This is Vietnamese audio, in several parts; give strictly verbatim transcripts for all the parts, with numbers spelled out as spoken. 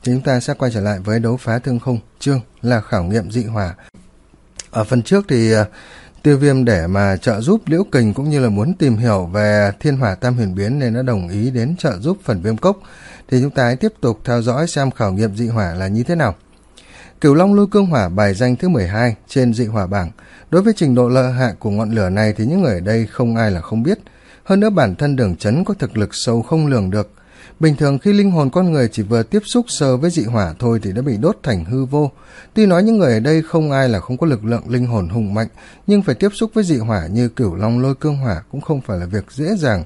thì chúng ta sẽ quay trở lại với đấu phá thương khung, chương là khảo nghiệm dị hỏa. Ở phần trước thì uh, Tiêu Viêm để mà trợ giúp Liễu Kình cũng như là muốn tìm hiểu về thiên hỏa tam huyền biến nên đã đồng ý đến trợ giúp phần Viêm Cốc. Thì chúng ta hãy tiếp tục theo dõi xem khảo nghiệm dị hỏa là như thế nào. Cửu Long Lôi Cương Hỏa bài danh thứ mười hai trên dị hỏa bảng. Đối với trình độ lợi hại của ngọn lửa này thì những người ở đây không ai là không biết. Hơn nữa bản thân Đường Chấn có thực lực sâu không lường được. Bình thường khi linh hồn con người chỉ vừa tiếp xúc sơ với dị hỏa thôi thì đã bị đốt thành hư vô. Tuy nói những người ở đây không ai là không có lực lượng linh hồn hùng mạnh, nhưng phải tiếp xúc với dị hỏa như Cửu Long Lôi Cương Hỏa cũng không phải là việc dễ dàng.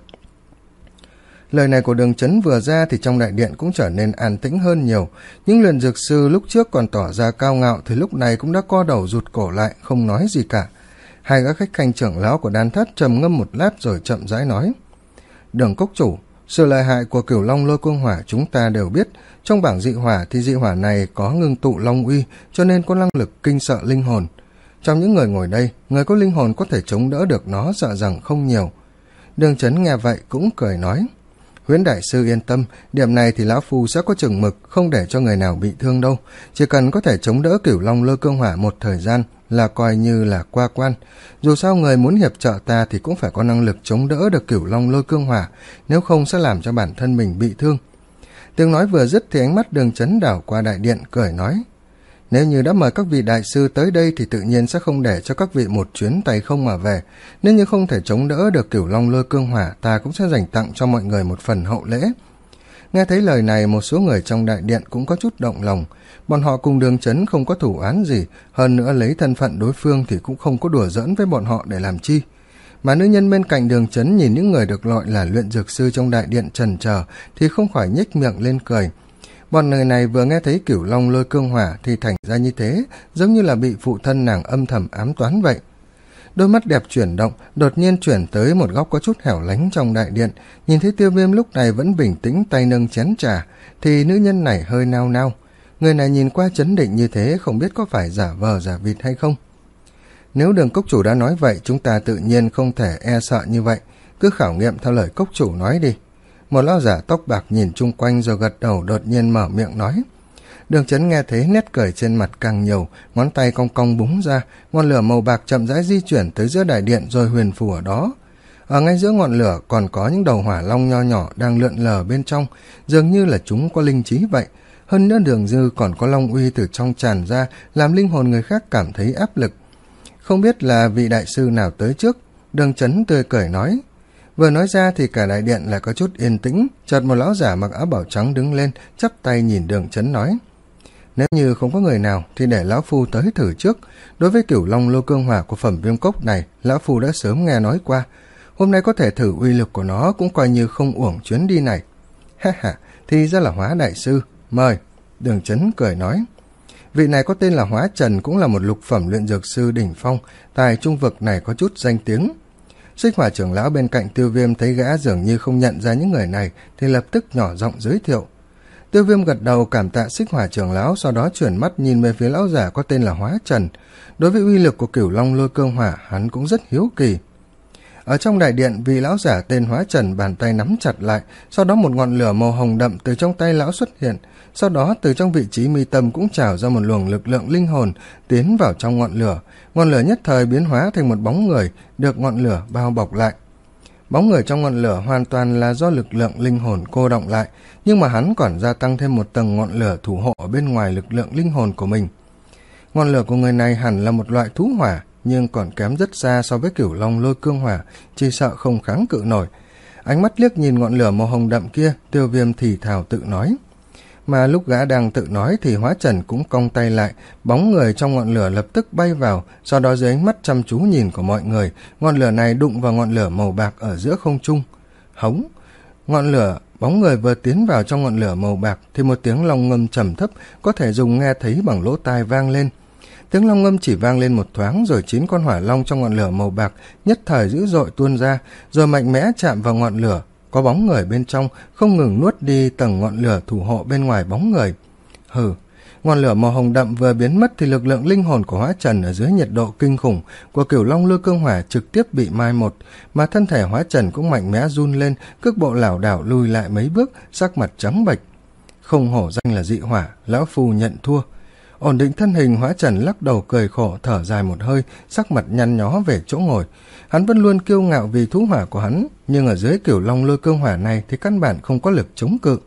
Lời này của Đường Chấn vừa ra thì trong đại điện cũng trở nên an tĩnh hơn nhiều. Những luyện dược sư lúc trước còn tỏ ra cao ngạo thì lúc này cũng đã co đầu rụt cổ lại, không nói gì cả. Hai gã khách khanh trưởng lão của Đan Thất trầm ngâm một lát rồi chậm rãi nói: Đường Cốc chủ, sự lợi hại của Cửu Long Lôi Cương Hỏa chúng ta đều biết. Trong bảng dị hỏa thì dị hỏa này có ngưng tụ long uy, cho nên có năng lực kinh sợ linh hồn. Trong những người ngồi đây, người có linh hồn có thể chống đỡ được nó sợ rằng không nhiều. Đường Chấn nghe vậy cũng cười nói: Huyễn đại sư yên tâm, điểm này thì lão phu sẽ có chừng mực, không để cho người nào bị thương đâu. Chỉ cần có thể chống đỡ Cửu Long Lôi Cương Hỏa một thời gian là coi như là qua quan. Dù sao người muốn hiệp trợ ta thì cũng phải có năng lực chống đỡ được Cửu Long Lôi Cương Hỏa, nếu không sẽ làm cho bản thân mình bị thương. Tiếng nói vừa dứt thì ánh mắt Đường Chấn đảo qua đại điện cười nói: Nếu như đã mời các vị đại sư tới đây thì tự nhiên sẽ không để cho các vị một chuyến tay không mà về. Nếu như không thể chống đỡ được Cửu Long Lôi Cương Hỏa, ta cũng sẽ dành tặng cho mọi người một phần hậu lễ. Nghe thấy lời này, một số người trong đại điện cũng có chút động lòng. Bọn họ cùng Đường Chấn không có thủ án gì, hơn nữa lấy thân phận đối phương thì cũng không có đùa giỡn với bọn họ để làm chi. Mà nữ nhân bên cạnh Đường Chấn nhìn những người được gọi là luyện dược sư trong đại điện chần chờ thì không khỏi nhếch miệng lên cười. Bọn người này vừa nghe thấy Cửu Long Lôi Cương Hỏa thì thành ra như thế, giống như là bị phụ thân nàng âm thầm ám toán vậy. Đôi mắt đẹp chuyển động, đột nhiên chuyển tới một góc có chút hẻo lánh trong đại điện. Nhìn thấy Tiêu Viêm lúc này vẫn bình tĩnh tay nâng chén trà, thì nữ nhân này hơi nao nao. Người này nhìn qua chấn định như thế, không biết có phải giả vờ giả vịt hay không. Nếu Đường cốc chủ đã nói vậy, chúng ta tự nhiên không thể e sợ như vậy. Cứ khảo nghiệm theo lời cốc chủ nói đi. Một lão giả tóc bạc nhìn chung quanh rồi gật đầu, đột nhiên mở miệng nói. Đường Chấn nghe thấy nét cười trên mặt càng nhiều, ngón tay cong cong búng ra, ngọn lửa màu bạc chậm rãi di chuyển tới giữa đại điện rồi huyền phù ở đó. Ở ngay giữa ngọn lửa còn có những đầu hỏa long nho nhỏ đang lượn lờ bên trong, dường như là chúng có linh trí vậy. Hơn nữa đường dư còn có long uy từ trong tràn ra, làm linh hồn người khác cảm thấy áp lực. Không biết là vị đại sư nào tới trước, Đường Chấn tươi cười nói. Vừa nói ra thì cả đại điện lại có chút yên tĩnh, chợt một lão giả mặc áo bảo trắng đứng lên, chắp tay nhìn Đường Chấn nói. Nếu như không có người nào thì để lão phu tới thử trước. Đối với Cửu Long Lôi Cương Hỏa của phẩm Viêm Cốc này, lão phu đã sớm nghe nói qua. Hôm nay có thể thử uy lực của nó cũng coi như không uổng chuyến đi này. Ha ha, thì ra là Hóa đại sư, mời. Đường Chấn cười nói. Vị này có tên là Hóa Trần, cũng là một lục phẩm luyện dược sư đỉnh phong, tại trung vực này có chút danh tiếng. Xích Hỏa trưởng lão bên cạnh Tiêu Viêm thấy gã dường như không nhận ra những người này thì lập tức nhỏ giọng giới thiệu. Tiêu Viêm gật đầu cảm tạ Xích Hỏa trưởng lão, sau đó chuyển mắt nhìn về phía lão giả có tên là Hóa Trần. Đối với uy lực của Cửu Long Lôi Cương Hỏa, hắn cũng rất hiếu kỳ. Ở trong đại điện, vị lão giả tên Hóa Trần bàn tay nắm chặt lại, sau đó một ngọn lửa màu hồng đậm từ trong tay lão xuất hiện, sau đó từ trong vị trí mi tâm cũng trào ra một luồng lực lượng linh hồn tiến vào trong ngọn lửa. Ngọn lửa nhất thời biến hóa thành một bóng người được ngọn lửa bao bọc lại. Bóng người trong ngọn lửa hoàn toàn là do lực lượng linh hồn cô đọng lại, nhưng mà hắn còn gia tăng thêm một tầng ngọn lửa thủ hộ ở bên ngoài lực lượng linh hồn của mình. Ngọn lửa của người này hẳn là một loại thú hỏa, nhưng còn kém rất xa so với Cửu Long Lôi Cương Hỏa, chỉ sợ không kháng cự nổi. Ánh mắt liếc nhìn ngọn lửa màu hồng đậm kia, Tiêu Viêm thì thào tự nói. Mà lúc gã đang tự nói thì Hóa Trần cũng cong tay lại, bóng người trong ngọn lửa lập tức bay vào, sau đó dưới ánh mắt chăm chú nhìn của mọi người, ngọn lửa này đụng vào ngọn lửa màu bạc ở giữa không trung. Hống! Ngọn lửa, bóng người vừa tiến vào trong ngọn lửa màu bạc thì một tiếng long ngâm trầm thấp có thể dùng nghe thấy bằng lỗ tai vang lên. Tiếng long ngâm chỉ vang lên một thoáng rồi chín con hỏa long trong ngọn lửa màu bạc nhất thời dữ dội tuôn ra, rồi mạnh mẽ chạm vào ngọn lửa. Có bóng người bên trong không ngừng nuốt đi tầng ngọn lửa thủ hộ bên ngoài bóng người. Hừ, ngọn lửa màu hồng đậm vừa biến mất thì lực lượng linh hồn của Hóa Trần ở dưới nhiệt độ kinh khủng của Cửu Long Lôi Cương Hỏa trực tiếp bị mai một, mà thân thể Hóa Trần cũng mạnh mẽ run lên, cước bộ lảo đảo lùi lại mấy bước, sắc mặt trắng bệch. Không hổ danh là dị hỏa, lão phu nhận thua. Ổn định thân hình, Hóa Trần lắc đầu cười khổ, thở dài một hơi, sắc mặt nhăn nhó về chỗ ngồi. Hắn vẫn luôn kiêu ngạo vì thú hỏa của hắn, nhưng ở dưới Cửu Long Lôi Cương Hỏa này thì căn bản không có lực chống cự.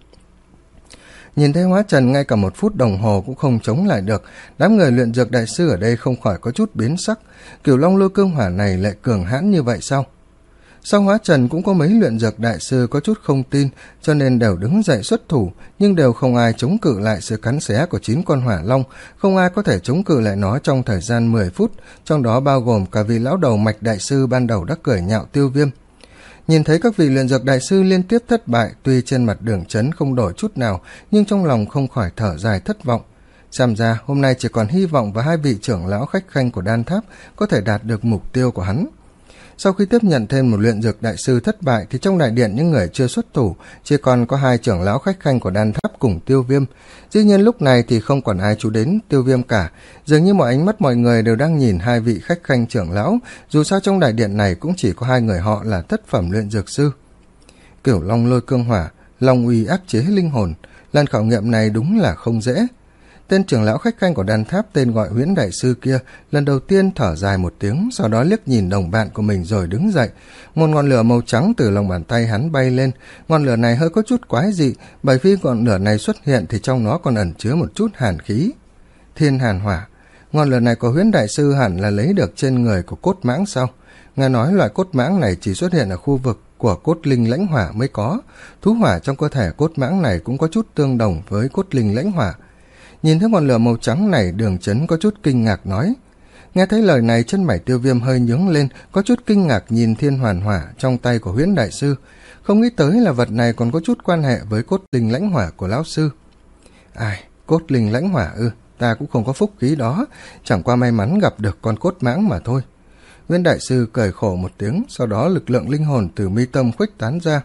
Nhìn thấy Hóa Trần ngay cả một phút đồng hồ cũng không chống lại được, đám người luyện dược đại sư ở đây không khỏi có chút biến sắc. Cửu Long Lôi Cương Hỏa này lại cường hãn như vậy sao? Sau Hóa Trần cũng có mấy luyện dược đại sư có chút không tin, cho nên đều đứng dậy xuất thủ, nhưng đều không ai chống cự lại sự cắn xé của chín con hỏa long, không ai có thể chống cự lại nó trong thời gian mười phút, trong đó bao gồm cả vị lão đầu Mạch đại sư ban đầu đã cười nhạo Tiêu Viêm. Nhìn thấy các vị luyện dược đại sư liên tiếp thất bại, tuy trên mặt Đường Chấn không đổi chút nào, nhưng trong lòng không khỏi thở dài thất vọng. Xem ra hôm nay chỉ còn hy vọng vào hai vị trưởng lão khách khanh của Đan Tháp có thể đạt được mục tiêu của hắn. Sau khi tiếp nhận thêm một luyện dược đại sư thất bại thì trong đại điện những người chưa xuất thủ chỉ còn có hai trưởng lão khách khanh của Đan Tháp cùng Tiêu Viêm. Dĩ nhiên lúc này thì không còn ai chú đến Tiêu Viêm cả, dường như mọi ánh mắt mọi người đều đang nhìn hai vị khách khanh trưởng lão, dù sao trong đại điện này cũng chỉ có hai người họ là thất phẩm luyện dược sư. Cửu Long Lôi Cương Hỏa, Long uy áp chế linh hồn, lần khảo nghiệm này đúng là không dễ. Tên trưởng lão khách khanh của Đan Tháp tên gọi Huyễn đại sư kia lần đầu tiên thở dài một tiếng, sau đó liếc nhìn đồng bạn của mình rồi đứng dậy. Một ngọn lửa màu trắng từ lòng bàn tay hắn bay lên. Ngọn lửa này hơi có chút quái dị, bởi vì ngọn lửa này xuất hiện thì trong nó còn ẩn chứa một chút hàn khí. Thiên Hàn Hỏa. Ngọn lửa này của Huyễn đại sư hẳn là lấy được trên người của cốt mãng sao? Nghe nói loại cốt mãng này chỉ xuất hiện ở khu vực của cốt linh lãnh hỏa mới có. Thú hỏa trong cơ thể cốt mãng này cũng có chút tương đồng với cốt linh lãnh hỏa. Nhìn thấy ngọn lửa màu trắng này, Đường Chấn có chút kinh ngạc nói. Nghe thấy lời này, chân mày Tiêu Viêm hơi nhướng lên, có chút kinh ngạc nhìn Thiên Hoàn Hỏa trong tay của Huyễn đại sư, không nghĩ tới là vật này còn có chút quan hệ với cốt linh lãnh hỏa của lão sư. Ai, cốt linh lãnh hỏa ư, ta cũng không có phúc khí đó, chẳng qua may mắn gặp được con cốt mãng mà thôi. Huyễn đại sư cười khổ một tiếng, sau đó lực lượng linh hồn từ mi tâm khuếch tán ra,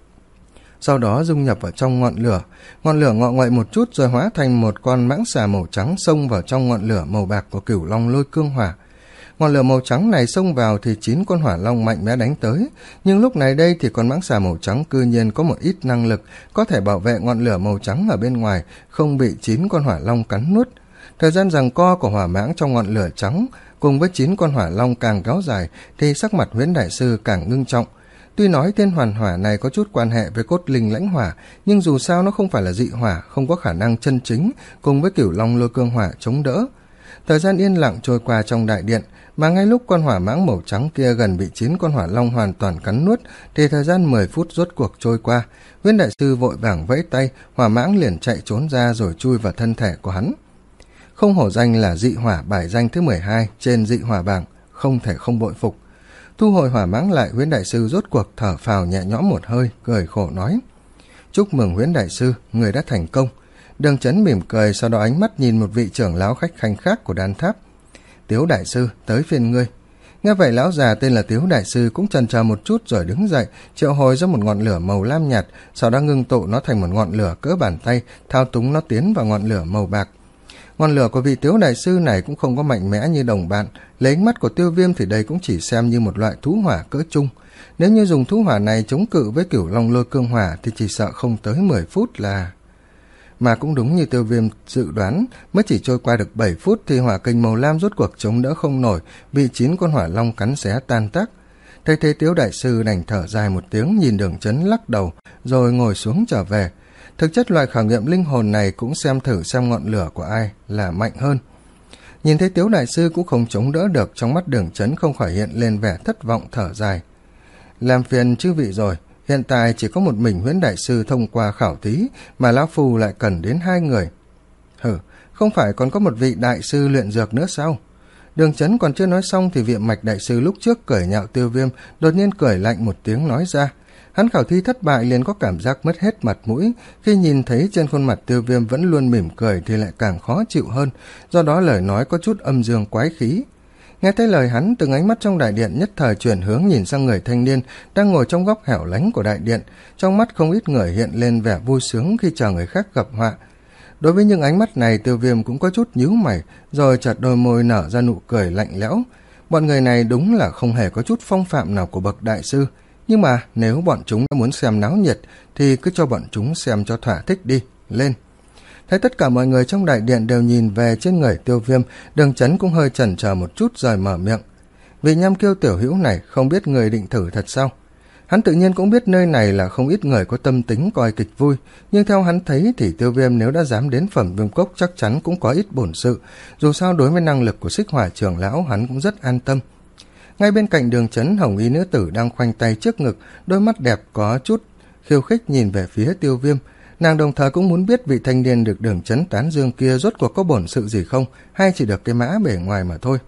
sau đó dung nhập vào trong ngọn lửa. Ngọn lửa ngọ nguậy một chút rồi hóa thành một con mãng xà màu trắng xông vào trong ngọn lửa màu bạc của Cửu Long Lôi Cương Hỏa. Ngọn lửa màu trắng này xông vào thì chín con hỏa long mạnh mẽ đánh tới, nhưng lúc này đây thì con mãng xà màu trắng cư nhiên có một ít năng lực, có thể bảo vệ ngọn lửa màu trắng ở bên ngoài không bị chín con hỏa long cắn nuốt. Thời gian giằng co của hỏa mãng trong ngọn lửa trắng cùng với chín con hỏa long càng kéo dài thì sắc mặt Huyễn đại sư càng ngưng trọng. Tuy nói Thiên Hoàn Hỏa này có chút quan hệ với cốt linh lãnh hỏa, nhưng dù sao nó không phải là dị hỏa, không có khả năng chân chính cùng với Cửu Long Lôi Cương Hỏa chống đỡ. Thời gian yên lặng trôi qua trong đại điện, mà ngay lúc con hỏa mãng màu trắng kia gần bị chín con hỏa long hoàn toàn cắn nuốt thì thời gian mười phút rốt cuộc trôi qua. Huyễn đại sư vội vàng vẫy tay, hỏa mãng liền chạy trốn ra rồi chui vào thân thể của hắn. Không hổ danh là dị hỏa bài danh thứ mười hai trên dị hỏa bảng, không thể không bội phục. Thu hồi hỏa mãng lại, Huyễn đại sư rốt cuộc thở phào nhẹ nhõm một hơi, cười khổ nói. Chúc mừng Huyễn đại sư, người đã thành công. Đường Chấn mỉm cười, sau đó ánh mắt nhìn một vị trưởng lão khách khanh khác của Đan Tháp. Tiếu đại sư, tới phiên ngươi. Nghe vậy lão già tên là Tiếu đại sư cũng chần chờ một chút rồi đứng dậy, triệu hồi ra một ngọn lửa màu lam nhạt, sau đó ngưng tụ nó thành một ngọn lửa cỡ bàn tay, thao túng nó tiến vào ngọn lửa màu bạc. Ngọn lửa của vị Tiếu đại sư này cũng không có mạnh mẽ như đồng bạn, lấy ánh mắt của Tiêu Viêm thì đây cũng chỉ xem như một loại thú hỏa cỡ trung. Nếu như dùng thú hỏa này chống cự với Cửu Long Lôi Cương Hỏa thì chỉ sợ không tới mười phút là... Mà cũng đúng như Tiêu Viêm dự đoán, mới chỉ trôi qua được bảy phút thì hỏa kình màu lam rốt cuộc chống đỡ không nổi, bị chín con hỏa long cắn xé tan tác. Thấy thế Tiếu đại sư đành thở dài một tiếng, nhìn Đường Chấn lắc đầu rồi ngồi xuống trở về. Thực chất loại khảo nghiệm linh hồn này cũng xem thử xem ngọn lửa của ai là mạnh hơn. Nhìn thấy Tiếu đại sư cũng không chống đỡ được, trong mắt Đường Chấn không khỏi hiện lên vẻ thất vọng thở dài. Làm phiền chư vị rồi, hiện tại chỉ có một mình Huyễn đại sư thông qua khảo thí, mà lão phu lại cần đến hai người. Hừ, không phải còn có một vị đại sư luyện dược nữa sao? Đường Chấn còn chưa nói xong thì vị Mạch đại sư lúc trước cười nhạo Tiêu Viêm đột nhiên cười lạnh một tiếng nói ra. Hắn khảo thi thất bại liền có cảm giác mất hết mặt mũi, khi nhìn thấy trên khuôn mặt Tiêu Viêm vẫn luôn mỉm cười thì lại càng khó chịu hơn, do đó lời nói có chút âm dương quái khí. Nghe thấy lời hắn, từng ánh mắt trong đại điện nhất thời chuyển hướng nhìn sang người thanh niên đang ngồi trong góc hẻo lánh của đại điện, trong mắt không ít người hiện lên vẻ vui sướng khi chờ người khác gặp họa. Đối với những ánh mắt này, Tiêu Viêm cũng có chút nhíu mày, rồi chợt đôi môi nở ra nụ cười lạnh lẽo. Bọn người này đúng là không hề có chút phong phạm nào của bậc đại sư, nhưng mà nếu bọn chúng đã muốn xem náo nhiệt thì cứ cho bọn chúng xem cho thỏa thích đi, lên. Thấy tất cả mọi người trong đại điện đều nhìn về trên người Tiêu Viêm, Đường Chấn cũng hơi chần chờ một chút rồi mở miệng. Vị Nham Kiêu tiểu hữu này không biết người định thử thật sao? Hắn tự nhiên cũng biết nơi này là không ít người có tâm tính coi kịch vui, nhưng theo hắn thấy thì Tiêu Viêm nếu đã dám đến Phẩm Viêm Cốc chắc chắn cũng có ít bổn sự, dù sao đối với năng lực của Xích Hỏa trưởng lão hắn cũng rất an tâm. Ngay bên cạnh Đường Chấn, hồng y nữ tử đang khoanh tay trước ngực, đôi mắt đẹp có chút khiêu khích nhìn về phía Tiêu Viêm. Nàng đồng thời cũng muốn biết vị thanh niên được Đường Chấn tán dương kia rốt cuộc có bổn sự gì không, hay chỉ được cái mã bề ngoài mà thôi.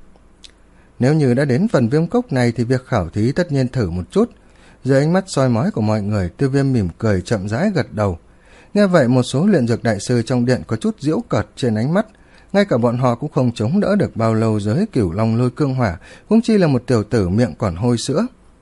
Nếu như đã đến Phần Viêm Cốc này thì việc khảo thí tất nhiên thử một chút. Dưới ánh mắt soi mói của mọi người, Tiêu Viêm mỉm cười chậm rãi gật đầu. Nghe vậy một số luyện dược đại sư trong điện có chút giễu cợt trên ánh mắt. Ngay cả bọn họ cũng không chống đỡ được bao lâu giới Cửu Long Lôi Cương Hỏa, huống chi là một tiểu tử miệng còn hôi sữa.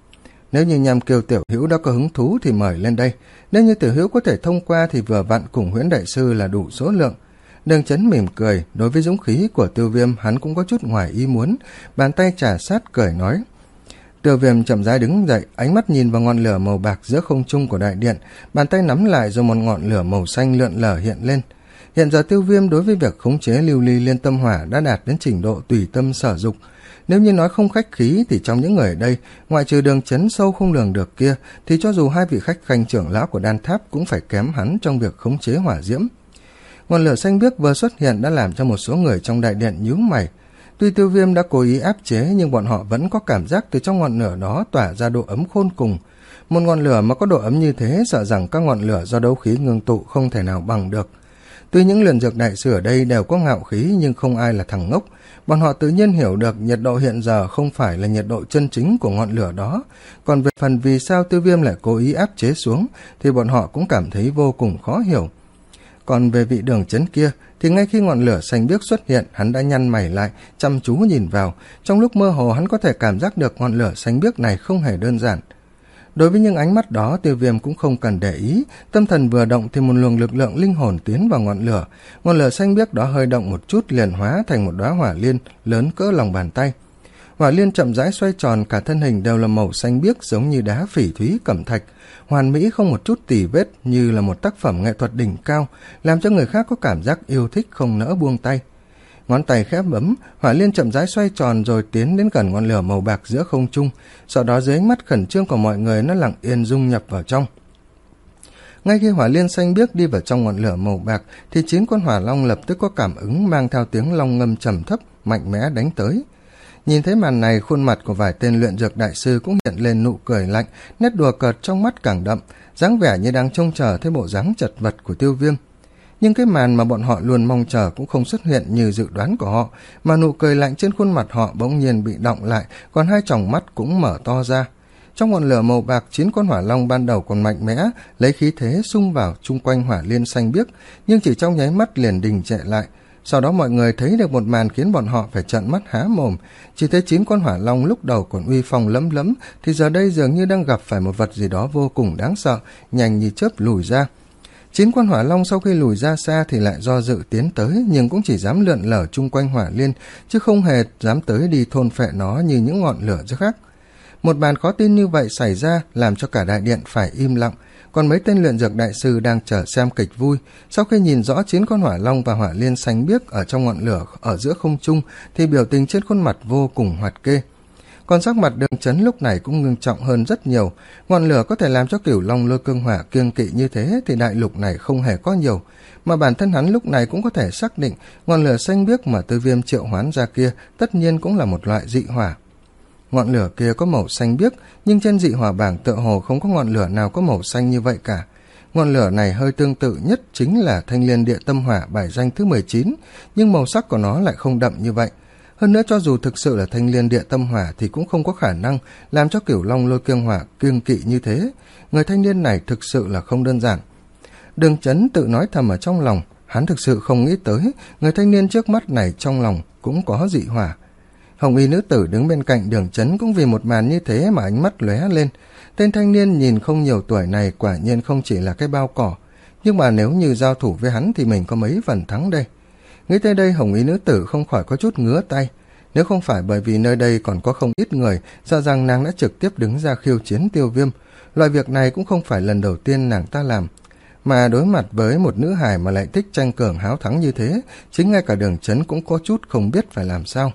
Nếu như Nham Kiêu tiểu hữu đã có hứng thú thì mời lên đây. Nếu như tiểu hữu có thể thông qua thì vừa vặn cùng Huyễn đại sư là đủ số lượng. Đường Chấn mỉm cười, đối với dũng khí của Tiêu Viêm hắn cũng có chút ngoài ý muốn, bàn tay trà sát cười nói. Tiêu Viêm chậm rãi đứng dậy, ánh mắt nhìn vào ngọn lửa màu bạc giữa không trung của đại điện, bàn tay nắm lại rồi một ngọn lửa màu xanh lượn lờ hiện lên. Hiện giờ Tiêu Viêm đối với việc khống chế lưu ly liên tâm hỏa đã đạt đến trình độ tùy tâm sở dục. Nếu như nói không khách khí thì trong những người ở đây, ngoại trừ Đường Chấn sâu không lường được kia, thì cho dù hai vị khách khanh trưởng lão của Đan Tháp cũng phải kém hắn trong việc khống chế hỏa diễm. Ngọn lửa xanh biếc vừa xuất hiện đã làm cho một số người trong đại điện nhíu mày. Tuy Tiêu Viêm đã cố ý áp chế nhưng bọn họ vẫn có cảm giác từ trong ngọn lửa đó tỏa ra độ ấm khôn cùng. Một ngọn lửa mà có độ ấm như thế sợ rằng các ngọn lửa do đấu khí ngưng tụ không thể nào bằng được. Tuy những luyện dược đại sư ở đây đều có ngạo khí nhưng không ai là thằng ngốc. Bọn họ tự nhiên hiểu được nhiệt độ hiện giờ không phải là nhiệt độ chân chính của ngọn lửa đó. Còn về phần vì sao Tiêu Viêm lại cố ý áp chế xuống thì bọn họ cũng cảm thấy vô cùng khó hiểu. Còn về vị Đường Chấn kia thì ngay khi ngọn lửa xanh biếc xuất hiện, hắn đã nhăn mày lại, chăm chú nhìn vào. Trong lúc mơ hồ hắn có thể cảm giác được ngọn lửa xanh biếc này không hề đơn giản. Đối với những ánh mắt đó, Tiêu Viêm cũng không cần để ý, tâm thần vừa động thì một luồng lực lượng linh hồn tiến vào ngọn lửa. Ngọn lửa xanh biếc đó hơi động một chút liền hóa thành một đóa hỏa liên lớn cỡ lòng bàn tay. Hỏa liên chậm rãi xoay tròn, cả thân hình đều là màu xanh biếc giống như đá phỉ thúy cẩm thạch, hoàn mỹ không một chút tì vết, như là một tác phẩm nghệ thuật đỉnh cao, làm cho người khác có cảm giác yêu thích không nỡ buông tay. Ngón tay khẽ bấm, hỏa liên chậm rãi xoay tròn rồi tiến đến gần ngọn lửa màu bạc giữa không trung, sau đó dưới ánh mắt khẩn trương của mọi người nó lặng yên dung nhập vào trong. Ngay khi hỏa liên xanh biếc đi vào trong ngọn lửa màu bạc thì chín con hỏa long lập tức có cảm ứng, mang theo tiếng long ngâm trầm thấp mạnh mẽ đánh tới. Nhìn thấy màn này, khuôn mặt của vài tên luyện dược đại sư cũng hiện lên nụ cười lạnh, nét đùa cợt trong mắt càng đậm, dáng vẻ như đang trông chờ thấy bộ dáng chật vật của Tiêu Viêm. Nhưng cái màn mà bọn họ luôn mong chờ cũng không xuất hiện như dự đoán của họ, mà nụ cười lạnh trên khuôn mặt họ bỗng nhiên bị đọng lại, còn hai tròng mắt cũng mở to ra. Trong ngọn lửa màu bạc, chín con hỏa long ban đầu còn mạnh mẽ, lấy khí thế xung vào chung quanh hỏa liên xanh biếc, nhưng chỉ trong nháy mắt liền đình trệ lại. Sau đó mọi người thấy được một màn khiến bọn họ phải trợn mắt há mồm. Chỉ thấy chín con hỏa long lúc đầu còn uy phong lấm lấm, thì giờ đây dường như đang gặp phải một vật gì đó vô cùng đáng sợ, nhanh như chớp lùi ra. Chín con hỏa long sau khi lùi ra xa thì lại do dự tiến tới, nhưng cũng chỉ dám lượn lờ chung quanh hỏa liên, chứ không hề dám tới đi thôn phệ nó như những ngọn lửa khác. Một màn khó tin như vậy xảy ra làm cho cả đại điện phải im lặng, còn mấy tên luyện dược đại sư đang chờ xem kịch vui. Sau khi nhìn rõ chín con hỏa long và hỏa liên xanh biếc ở trong ngọn lửa ở giữa không trung thì biểu tình trên khuôn mặt vô cùng hoạt kê. Còn sắc mặt Đường Chấn lúc này cũng ngưng trọng hơn rất nhiều. Ngọn lửa có thể làm cho Cửu Long Lôi Cương Hỏa kiêng kỵ như thế thì đại lục này không hề có nhiều, mà bản thân hắn lúc này cũng có thể xác định ngọn lửa xanh biếc mà Tư Viêm triệu hoán ra kia tất nhiên cũng là một loại dị hỏa. Ngọn lửa kia có màu xanh biếc, nhưng trên dị hỏa bảng tựa hồ không có ngọn lửa nào có màu xanh như vậy cả. Ngọn lửa này hơi tương tự nhất chính là Thanh Liên Địa Tâm Hỏa bài danh thứ mười chín, nhưng màu sắc của nó lại không đậm như vậy. Hơn nữa cho dù thực sự là Thanh Liên Địa Tâm Hỏa thì cũng không có khả năng làm cho Cửu Long Lôi Cương Hỏa kiêng kỵ như thế. Người thanh niên này thực sự là không đơn giản. Đường Chấn tự nói thầm ở trong lòng, hắn thực sự không nghĩ tới người thanh niên trước mắt này trong lòng cũng có dị hỏa. Hồng y nữ tử đứng bên cạnh Đường Chấn cũng vì một màn như thế mà ánh mắt lóe lên. Tên thanh niên nhìn không nhiều tuổi này quả nhiên không chỉ là cái bao cỏ, nhưng mà nếu như giao thủ với hắn thì mình có mấy phần thắng đây. Nghĩ tới đây, hồng y nữ tử không khỏi có chút ngứa tay. Nếu không phải bởi vì nơi đây còn có không ít người, sợ rằng nàng đã trực tiếp đứng ra khiêu chiến Tiêu Viêm. Loại việc này cũng không phải lần đầu tiên nàng ta làm. mà đối mặt với một nữ hài mà lại thích tranh cường háo thắng như thế, chính ngay cả Đường Chấn cũng có chút không biết phải làm sao.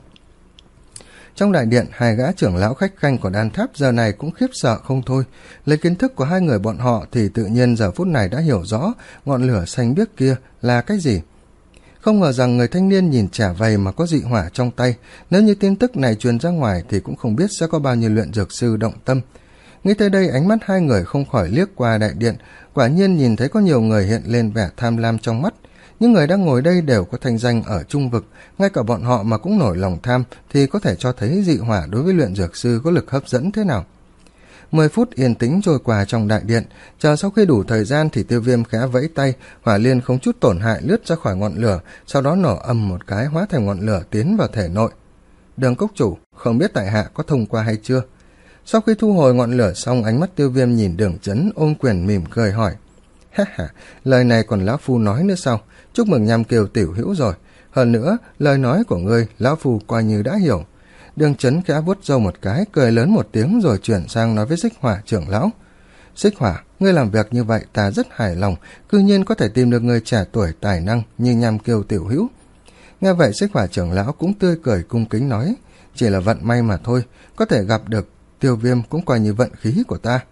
Trong đại điện, hai gã trưởng lão khách khanh của Đan Tháp giờ này cũng khiếp sợ không thôi. Lấy kiến thức của hai người bọn họ thì tự nhiên giờ phút này đã hiểu rõ ngọn lửa xanh biếc kia là cái gì. Không ngờ rằng người thanh niên nhìn chả vầy mà có dị hỏa trong tay, nếu như tin tức này truyền ra ngoài thì cũng không biết sẽ có bao nhiêu luyện dược sư động tâm. Nghĩ tới đây, ánh mắt hai người không khỏi liếc qua đại điện, quả nhiên nhìn thấy có nhiều người hiện lên vẻ tham lam trong mắt. Những người đang ngồi đây đều có thanh danh ở trung vực, ngay cả bọn họ mà cũng nổi lòng tham thì có thể cho thấy dị hỏa đối với luyện dược sư có lực hấp dẫn thế nào. Mười phút yên tĩnh trôi qua trong đại điện, chờ sau khi đủ thời gian thì Tiêu Viêm khẽ vẫy tay, hỏa liên không chút tổn hại lướt ra khỏi ngọn lửa, sau đó nổ ầm một cái hóa thành ngọn lửa tiến vào thể nội. Đường cốc chủ, không biết tại hạ có thông qua hay chưa? Sau khi thu hồi ngọn lửa xong, ánh mắt Tiêu Viêm nhìn Đường Chấn ôm quyền mỉm cười hỏi. Ha ha, lời này còn lão phu nói nữa sao? Chúc mừng Nham Kiều tiểu hữu rồi. Hơn nữa, lời nói của ngươi lão phu coi như đã hiểu. Đường Chấn khẽ vuốt râu một cái, cười lớn một tiếng rồi chuyển sang nói với Xích Hỏa trưởng lão. Xích Hỏa, ngươi làm việc như vậy ta rất hài lòng, cư nhiên có thể tìm được người trẻ tuổi tài năng như Nham Kiều tiểu hữu. Nghe vậy, Xích Hỏa trưởng lão cũng tươi cười cung kính nói, chỉ là vận may mà thôi, có thể gặp được Tiêu Viêm cũng coi như vận khí của ta.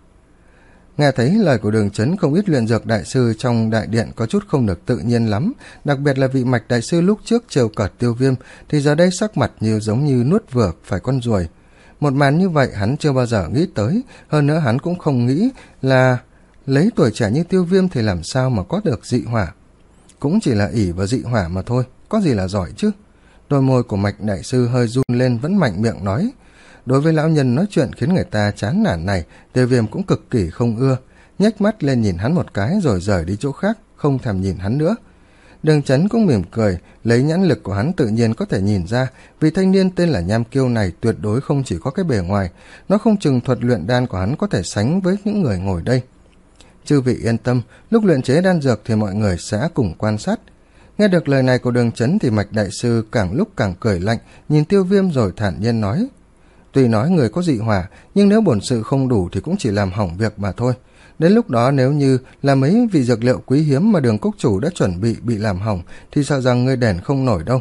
Nghe thấy lời của Đường Chấn, không ít luyện dược đại sư trong đại điện có chút không được tự nhiên lắm, đặc biệt là vị Mạch đại sư lúc trước trêu cợt Tiêu Viêm thì giờ đây sắc mặt như giống như nuốt vược phải con ruồi. Một màn như vậy hắn chưa bao giờ nghĩ tới, hơn nữa hắn cũng không nghĩ là lấy tuổi trẻ như Tiêu Viêm thì làm sao mà có được dị hỏa. Cũng chỉ là ỷ vào dị hỏa mà thôi, có gì là giỏi chứ. Đôi môi của Mạch đại sư hơi run lên, vẫn mạnh miệng nói. Đối với lão nhân nói chuyện khiến người ta chán nản này, Tiêu Viêm cũng cực kỳ không ưa, nhếch mắt lên nhìn hắn một cái rồi rời đi chỗ khác, không thèm nhìn hắn nữa. Đường Chấn cũng mỉm cười, lấy nhãn lực của hắn tự nhiên có thể nhìn ra, vì thanh niên tên là Nham Kiêu này tuyệt đối không chỉ có cái bề ngoài, nó không chừng thuật luyện đan của hắn có thể sánh với những người ngồi đây. Chư vị yên tâm, lúc luyện chế đan dược thì mọi người sẽ cùng quan sát. Nghe được lời này của Đường Chấn thì Mạch đại sư càng lúc càng cười lạnh, nhìn Tiêu Viêm rồi thản nhiên nói. Tuy nói người có dị hỏa, nhưng nếu bổn sự không đủ thì cũng chỉ làm hỏng việc mà thôi. Đến lúc đó nếu như là mấy vị dược liệu quý hiếm mà Đường cốc chủ đã chuẩn bị bị làm hỏng thì sợ rằng ngươi đền không nổi đâu.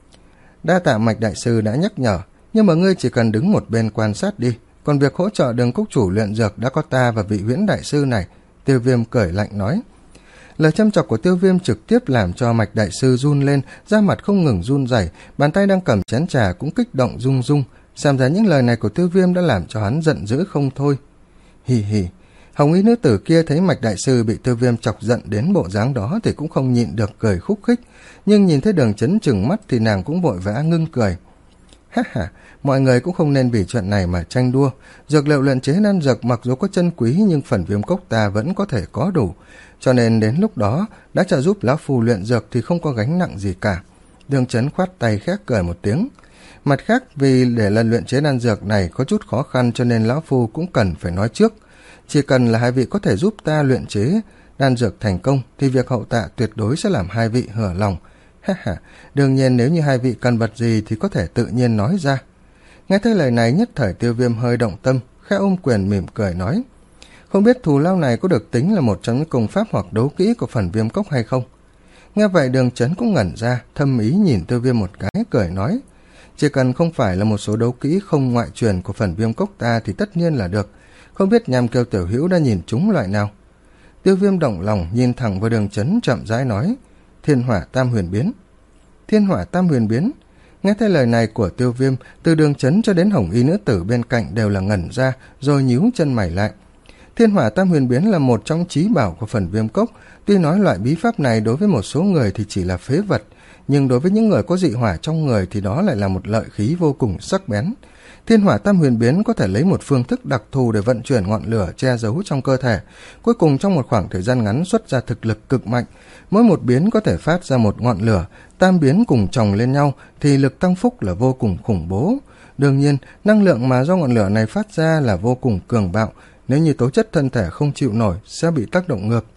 Đa tạ Mạch đại sư đã nhắc nhở, nhưng mà ngươi chỉ cần đứng một bên quan sát đi, còn việc hỗ trợ Đường cốc chủ luyện dược đã có ta và vị Huyễn đại sư này. Tiêu Viêm cười lạnh nói. Lời châm chọc của Tiêu Viêm trực tiếp làm cho Mạch đại sư run lên, da mặt không ngừng run rẩy, bàn tay đang cầm chén trà cũng kích động rung rung. Xem ra những lời này của Tiêu Viêm đã làm cho hắn giận dữ không thôi. Hì hì, hồng y nữ tử kia thấy Mạch đại sư bị Tiêu Viêm chọc giận đến bộ dáng đó thì cũng không nhịn được cười khúc khích, nhưng nhìn thấy Đường Chấn trừng mắt thì nàng cũng vội vã ngưng cười. Ha ha, mọi người cũng không nên vì chuyện này mà tranh đua. Dược liệu luyện chế đan dược mặc dù có chân quý nhưng phần viêm cốc ta vẫn có thể có đủ, cho nên đến lúc đó đã trợ giúp lão phu luyện dược thì không có gánh nặng gì cả. Đường Chấn khoát tay khẽ cười một tiếng. Mặt khác, vì để lần luyện chế đan dược này có chút khó khăn cho nên lão phu cũng cần phải nói trước. Chỉ cần là hai vị có thể giúp ta luyện chế đan dược thành công thì việc hậu tạ tuyệt đối sẽ làm hai vị hở lòng. Ha ha, đương nhiên nếu như hai vị cần vật gì thì có thể tự nhiên nói ra. Nghe thấy lời này, nhất thời Tiêu Viêm hơi động tâm, khẽ ôm quyền mỉm cười nói. Không biết thù lao này có được tính là một trong những công pháp hoặc đấu kỹ của phần viêm cốc hay không? Nghe vậy Đường Chấn cũng ngẩn ra, thâm ý nhìn Tiêu Viêm một cái, cười nói. Chỉ cần không phải là một số đấu kỹ không ngoại truyền của phần viêm cốc ta thì tất nhiên là được. Không biết Nham Kiêu tiểu hữu đã nhìn trúng loại nào? Tiêu Viêm động lòng nhìn thẳng vào Đường Chấn chậm rãi nói. Thiên hỏa tam huyền biến. Thiên hỏa tam huyền biến. Nghe thấy lời này của Tiêu Viêm, từ Đường Chấn cho đến hồng y nữ tử bên cạnh đều là ngẩn ra rồi nhíu chân mày lại. Thiên hỏa tam huyền biến là một trong chí bảo của phần viêm cốc. Tuy nói loại bí pháp này đối với một số người thì chỉ là phế vật, nhưng đối với những người có dị hỏa trong người thì đó lại là một lợi khí vô cùng sắc bén. Thiên hỏa tam huyền biến có thể lấy một phương thức đặc thù để vận chuyển ngọn lửa che giấu trong cơ thể, cuối cùng trong một khoảng thời gian ngắn xuất ra thực lực cực mạnh. Mỗi một biến có thể phát ra một ngọn lửa, tam biến cùng chồng lên nhau thì lực tăng phúc là vô cùng khủng bố. Đương nhiên, năng lượng mà do ngọn lửa này phát ra là vô cùng cường bạo, nếu như tố chất thân thể không chịu nổi sẽ bị tác động ngược.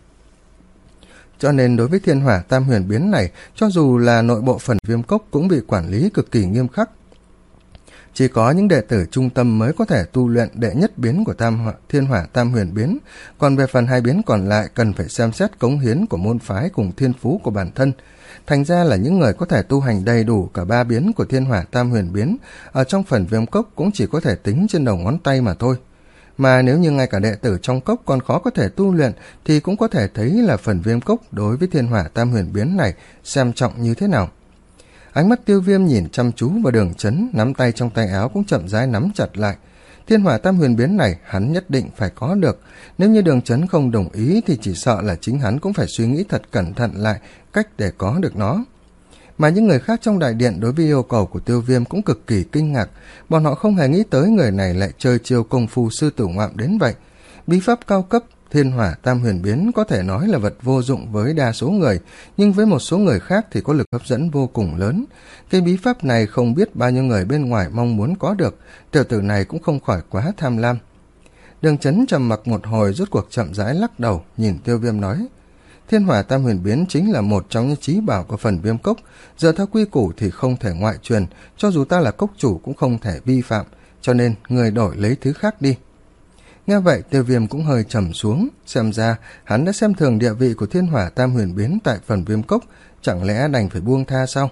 Cho nên đối với thiên hỏa tam huyền biến này, cho dù là nội bộ phần viêm cốc cũng bị quản lý cực kỳ nghiêm khắc. Chỉ có những đệ tử trung tâm mới có thể tu luyện đệ nhất biến của tam hỏa, thiên hỏa tam huyền biến, còn về phần hai biến còn lại cần phải xem xét cống hiến của môn phái cùng thiên phú của bản thân. Thành ra là những người có thể tu hành đầy đủ cả ba biến của thiên hỏa tam huyền biến ở trong phần viêm cốc cũng chỉ có thể tính trên đầu ngón tay mà thôi. Mà nếu như ngay cả đệ tử trong cốc còn khó có thể tu luyện thì cũng có thể thấy là phần viêm cốc đối với thiên hỏa tam huyền biến này xem trọng như thế nào. Ánh mắt Tiêu Viêm nhìn chăm chú vào Đường Chấn, nắm tay trong tay áo cũng chậm rãi nắm chặt lại. Thiên hỏa tam huyền biến này hắn nhất định phải có được, nếu như Đường Chấn không đồng ý thì chỉ sợ là chính hắn cũng phải suy nghĩ thật cẩn thận lại cách để có được nó. Mà những người khác trong đại điện đối với yêu cầu của Tiêu Viêm cũng cực kỳ kinh ngạc, bọn họ không hề nghĩ tới người này lại chơi chiêu công phu sư tử ngoạm đến vậy. Bí pháp cao cấp thiên hỏa tam huyền biến có thể nói là vật vô dụng với đa số người, nhưng với một số người khác thì có lực hấp dẫn vô cùng lớn. Cái bí pháp này không biết bao nhiêu người bên ngoài mong muốn có được, tiểu tử này cũng không khỏi quá tham lam. Đường Chấn trầm mặc một hồi rốt cuộc chậm rãi lắc đầu, nhìn Tiêu Viêm nói: Thiên hỏa tam huyền biến chính là một trong những chí bảo của phần viêm cốc, giờ theo quy củ thì không thể ngoại truyền, cho dù ta là cốc chủ cũng không thể vi phạm, cho nên người đổi lấy thứ khác đi. Nghe vậy Tiêu Viêm cũng hơi trầm xuống, xem ra hắn đã xem thường địa vị của thiên hỏa tam huyền biến tại phần viêm cốc, chẳng lẽ đành phải buông tha sao?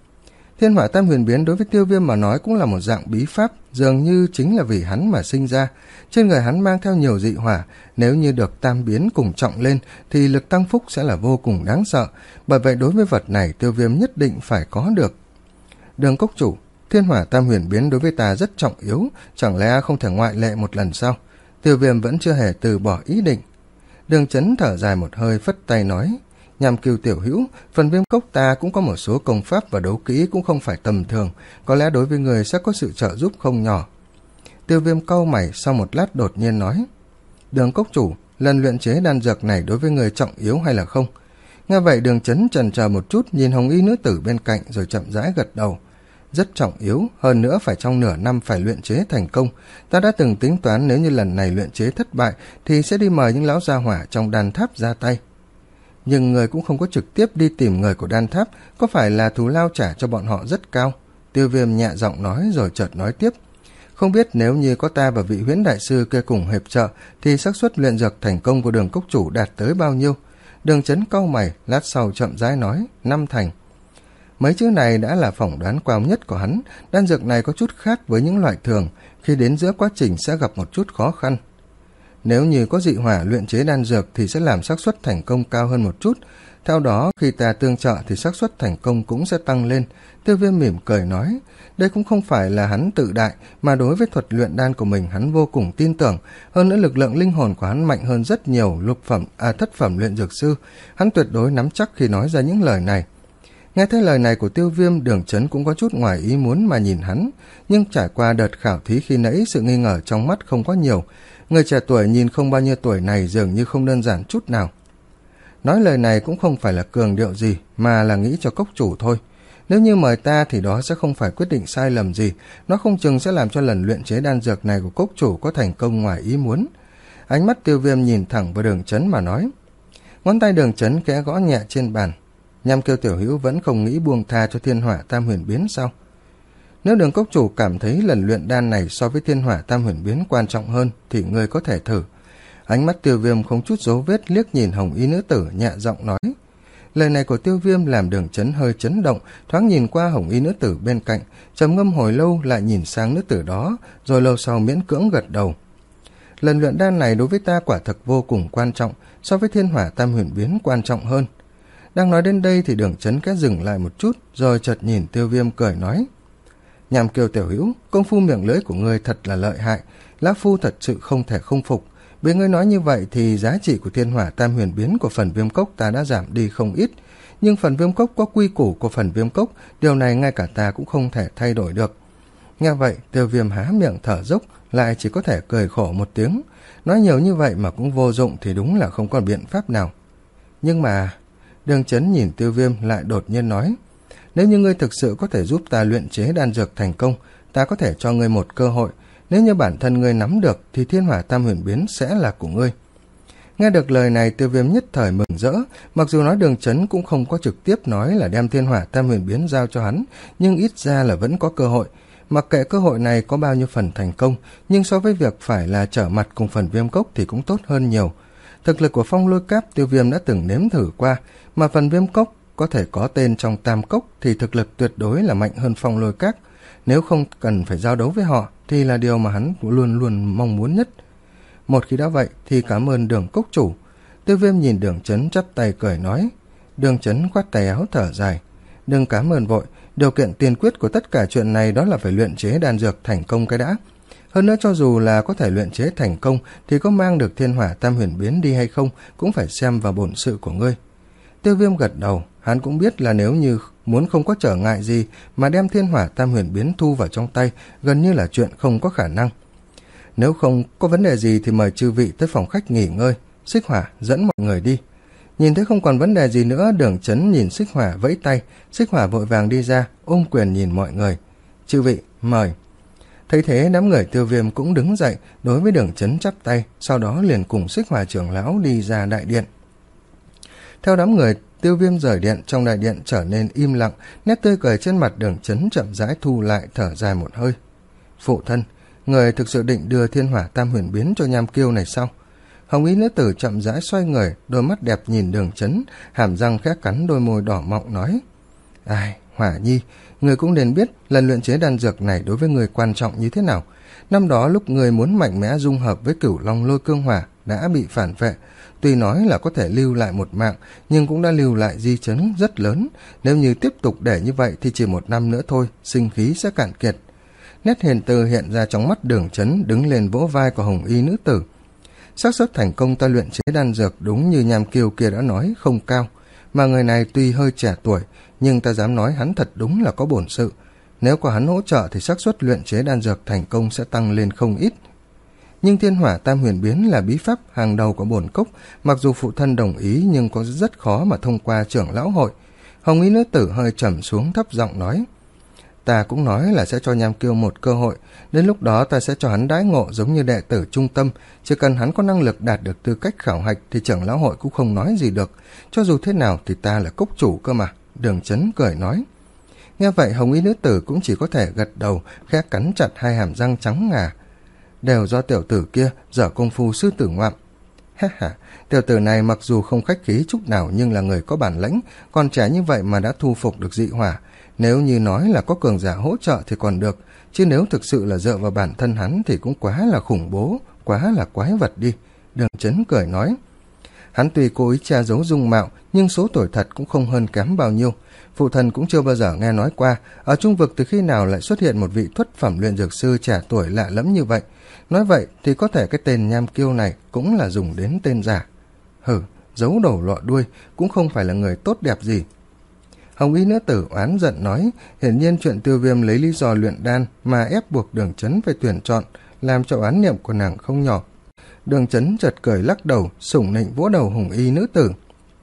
Thiên hỏa tam huyền biến đối với Tiêu Viêm mà nói cũng là một dạng bí pháp, dường như chính là vì hắn mà sinh ra. Trên người hắn mang theo nhiều dị hỏa, nếu như được tam biến cùng trọng lên thì lực tăng phúc sẽ là vô cùng đáng sợ, bởi vậy đối với vật này Tiêu Viêm nhất định phải có được. Đường cốc chủ, thiên hỏa tam huyền biến đối với ta rất trọng yếu, chẳng lẽ không thể ngoại lệ một lần sao? Tiêu Viêm vẫn chưa hề từ bỏ ý định. Đường Chấn thở dài một hơi phất tay nói: Nham Cừu tiểu hữu, phần viêm cốc ta cũng có một số công pháp và đấu kỹ cũng không phải tầm thường, có lẽ đối với người sẽ có sự trợ giúp không nhỏ. Tiêu Viêm cau mày, sau một lát đột nhiên nói: Đường cốc chủ, lần luyện chế đan dược này đối với người trọng yếu hay là không? Nghe vậy Đường Chấn chần chờ một chút, nhìn hồng y nữ tử bên cạnh rồi chậm rãi gật đầu. Rất trọng yếu, hơn nữa phải trong nửa năm phải luyện chế thành công. Ta đã từng tính toán nếu như lần này luyện chế thất bại thì sẽ đi mời những lão gia hỏa trong đan tháp ra tay. Nhưng người cũng không có trực tiếp đi tìm người của đan tháp, có phải là thù lao trả cho bọn họ rất cao? Tiêu Viêm nhẹ giọng nói rồi chợt nói tiếp: Không biết nếu như có ta và vị huyễn đại sư kia cùng hiệp trợ thì xác suất luyện dược thành công của Đường cốc chủ đạt tới bao nhiêu? Đường Chấn cau mày, lát sau chậm rãi nói: Năm thành. Mấy chữ này đã là phỏng đoán cao nhất của hắn, đan dược này có chút khác với những loại thường, khi đến giữa quá trình sẽ gặp một chút khó khăn. Nếu như có dị hỏa luyện chế đan dược thì sẽ làm xác suất thành công cao hơn một chút, theo đó khi ta tương trợ thì xác suất thành công cũng sẽ tăng lên. Tiêu Viêm mỉm cười nói, đây cũng không phải là hắn tự đại, mà đối với thuật luyện đan của mình hắn vô cùng tin tưởng, hơn nữa lực lượng linh hồn của hắn mạnh hơn rất nhiều lục phẩm à thất phẩm luyện dược sư, hắn tuyệt đối nắm chắc khi nói ra những lời này. Nghe thấy lời này của Tiêu Viêm, Đường Chấn cũng có chút ngoài ý muốn mà nhìn hắn, nhưng trải qua đợt khảo thí khi nãy, sự nghi ngờ trong mắt không có nhiều. Người trẻ tuổi nhìn không bao nhiêu tuổi này dường như không đơn giản chút nào. Nói lời này cũng không phải là cường điệu gì, mà là nghĩ cho cốc chủ thôi. Nếu như mời ta thì đó sẽ không phải quyết định sai lầm gì, nó không chừng sẽ làm cho lần luyện chế đan dược này của cốc chủ có thành công ngoài ý muốn. Ánh mắt Tiêu Viêm nhìn thẳng vào Đường Chấn mà nói. Ngón tay Đường Chấn khẽ gõ nhẹ trên bàn. Nham Kiêu tiểu hữu vẫn không nghĩ buông tha cho thiên hỏa tam huyền biến sao? Nếu Đường cốc chủ cảm thấy lần luyện đan này so với thiên hỏa tam huyền biến quan trọng hơn thì ngươi có thể thử. Ánh mắt Tiêu Viêm không chút dấu vết liếc nhìn hồng y nữ tử, nhẹ giọng nói. Lời này của Tiêu Viêm làm Đường Chấn hơi chấn động, thoáng nhìn qua hồng y nữ tử bên cạnh, trầm ngâm hồi lâu lại nhìn sang nữ tử đó, rồi lâu sau miễn cưỡng gật đầu. Lần luyện đan này đối với ta quả thực vô cùng quan trọng, so với thiên hỏa tam huyền biến quan trọng hơn. Đang nói đến đây thì Đường Chấn khẽ dừng lại một chút, rồi chợt nhìn Tiêu Viêm cười nói. Nham Kiêu tiểu hữu, công phu miệng lưỡi của ngươi thật là lợi hại, lão phu thật sự không thể không phục. Bị ngươi nói như vậy thì giá trị của thiên hỏa tam huyền biến của phần viêm cốc ta đã giảm đi không ít, nhưng phần viêm cốc có quy củ của phần viêm cốc, điều này ngay cả ta cũng không thể thay đổi được. Nghe vậy, Tiêu Viêm há miệng thở dốc, lại chỉ có thể cười khổ một tiếng. Nói nhiều như vậy mà cũng vô dụng thì đúng là không còn biện pháp nào. Nhưng mà... Đường Chấn nhìn Tiêu Viêm lại đột nhiên nói, nếu như ngươi thực sự có thể giúp ta luyện chế đan dược thành công, ta có thể cho ngươi một cơ hội. Nếu như bản thân ngươi nắm được thì thiên hỏa tam huyền biến sẽ là của ngươi. Nghe được lời này, Tiêu Viêm nhất thời mừng rỡ. Mặc dù nói Đường Chấn cũng không có trực tiếp nói là đem thiên hỏa tam huyền biến giao cho hắn, nhưng ít ra là vẫn có cơ hội. Mặc kệ cơ hội này có bao nhiêu phần thành công, nhưng so với việc phải là trở mặt cùng phần viêm cốc thì cũng tốt hơn nhiều. Thực lực của phong lôi cáp Tiêu Viêm đã từng nếm thử qua, mà phần viêm cốc có thể có tên trong tam cốc thì thực lực tuyệt đối là mạnh hơn phong lôi cáp. Nếu không cần phải giao đấu với họ thì là điều mà hắn luôn luôn mong muốn nhất. Một khi đã vậy thì cảm ơn Đường cốc chủ. Tiêu Viêm nhìn Đường Chấn chắp tay cười nói. Đường Chấn khoát tay áo thở dài. Đừng cảm ơn vội, điều kiện tiên quyết của tất cả chuyện này đó là phải luyện chế đan dược thành công cái đã. Hơn nữa cho dù là có thể luyện chế thành công thì có mang được thiên hỏa tam huyền biến đi hay không cũng phải xem vào bổn sự của ngươi. Tiêu Viêm gật đầu, hắn cũng biết là nếu như muốn không có trở ngại gì mà đem thiên hỏa tam huyền biến thu vào trong tay gần như là chuyện không có khả năng. Nếu không có vấn đề gì thì mời chư vị tới phòng khách nghỉ ngơi, Xích Hỏa dẫn mọi người đi. Nhìn thấy không còn vấn đề gì nữa, Đường Chấn nhìn Xích Hỏa vẫy tay, Xích Hỏa vội vàng đi ra, ôm quyền nhìn mọi người. Chư vị, mời. Thấy thế đám người Tiêu Viêm cũng đứng dậy, đối với Đường Chấn chắp tay, sau đó liền cùng Xích Hỏa trưởng lão đi ra đại điện. Theo đám người Tiêu Viêm rời điện, trong đại điện trở nên im lặng, nét tươi cười trên mặt Đường Chấn chậm rãi thu lại, thở dài một hơi. Phụ thân, người thực sự định đưa thiên hỏa tam huyền biến cho Nham Kiêu này sao? Hồng y nữ tử chậm rãi xoay người, đôi mắt đẹp nhìn Đường Chấn, hàm răng khẽ cắn đôi môi đỏ mọng nói. Ai, Hỏa Nhi, người cũng nên biết lần luyện chế đan dược này đối với người quan trọng như thế nào. Năm đó lúc người muốn mạnh mẽ dung hợp với Cửu Long Lôi Cương Hỏa đã bị phản vệ. Tuy nói là có thể lưu lại một mạng, nhưng cũng đã lưu lại di chứng rất lớn. Nếu như tiếp tục để như vậy thì chỉ một năm nữa thôi, sinh khí sẽ cạn kiệt. Nét hiền từ hiện ra trong mắt Đường Chấn, đứng lên vỗ vai của hồng y nữ tử. Xác suất thành công ta luyện chế đan dược đúng như Nham Kiêu kia đã nói không cao, mà người này tuy hơi trẻ tuổi, nhưng ta dám nói hắn thật đúng là có bổn sự. Nếu có hắn hỗ trợ thì xác suất luyện chế đan dược thành công sẽ tăng lên không ít. Nhưng thiên hỏa tam huyền biến là bí pháp hàng đầu của bổn cốc, mặc dù phụ thân đồng ý nhưng có rất khó mà thông qua trưởng lão hội. Hồng y nữ tử hơi trầm xuống thấp giọng nói. Ta cũng nói là sẽ cho Nham Kiêu một cơ hội, đến lúc đó ta sẽ cho hắn đãi ngộ giống như đệ tử trung tâm, chỉ cần hắn có năng lực đạt được tư cách khảo hạch thì trưởng lão hội cũng không nói gì được, cho dù thế nào thì ta là cốc chủ cơ mà. Đường Chấn cười nói. Nghe vậy hồng y nữ tử cũng chỉ có thể gật đầu, khẽ cắn chặt hai hàm răng trắng ngà. Đều do tiểu tử kia dở công phu sư tử ngoạm. Ha ha, tiểu tử này mặc dù không khách khí chút nào nhưng là người có bản lĩnh, còn trẻ như vậy mà đã thu phục được dị hỏa. Nếu như nói là có cường giả hỗ trợ thì còn được, chứ nếu thực sự là dựa vào bản thân hắn thì cũng quá là khủng bố, quá là quái vật đi. Đường Chấn cười nói. Hắn tuy cố ý che giấu dung mạo, nhưng số tuổi thật cũng không hơn kém bao nhiêu. Phụ thân cũng chưa bao giờ nghe nói qua, ở trung vực từ khi nào lại xuất hiện một vị thuất phẩm luyện dược sư trẻ tuổi lạ lẫm như vậy. Nói vậy thì có thể cái tên Nham Kiêu này cũng là dùng đến tên giả. Hừ, giấu đầu lọ đuôi, cũng không phải là người tốt đẹp gì. Hồng y nữ tử oán giận nói, hiển nhiên chuyện Tiêu Viêm lấy lý do luyện đan mà ép buộc Đường Chấn phải tuyển chọn, làm cho oán niệm của nàng không nhỏ. Đường Chấn chợt cười lắc đầu, sủng nịnh vỗ đầu hồng y nữ tử.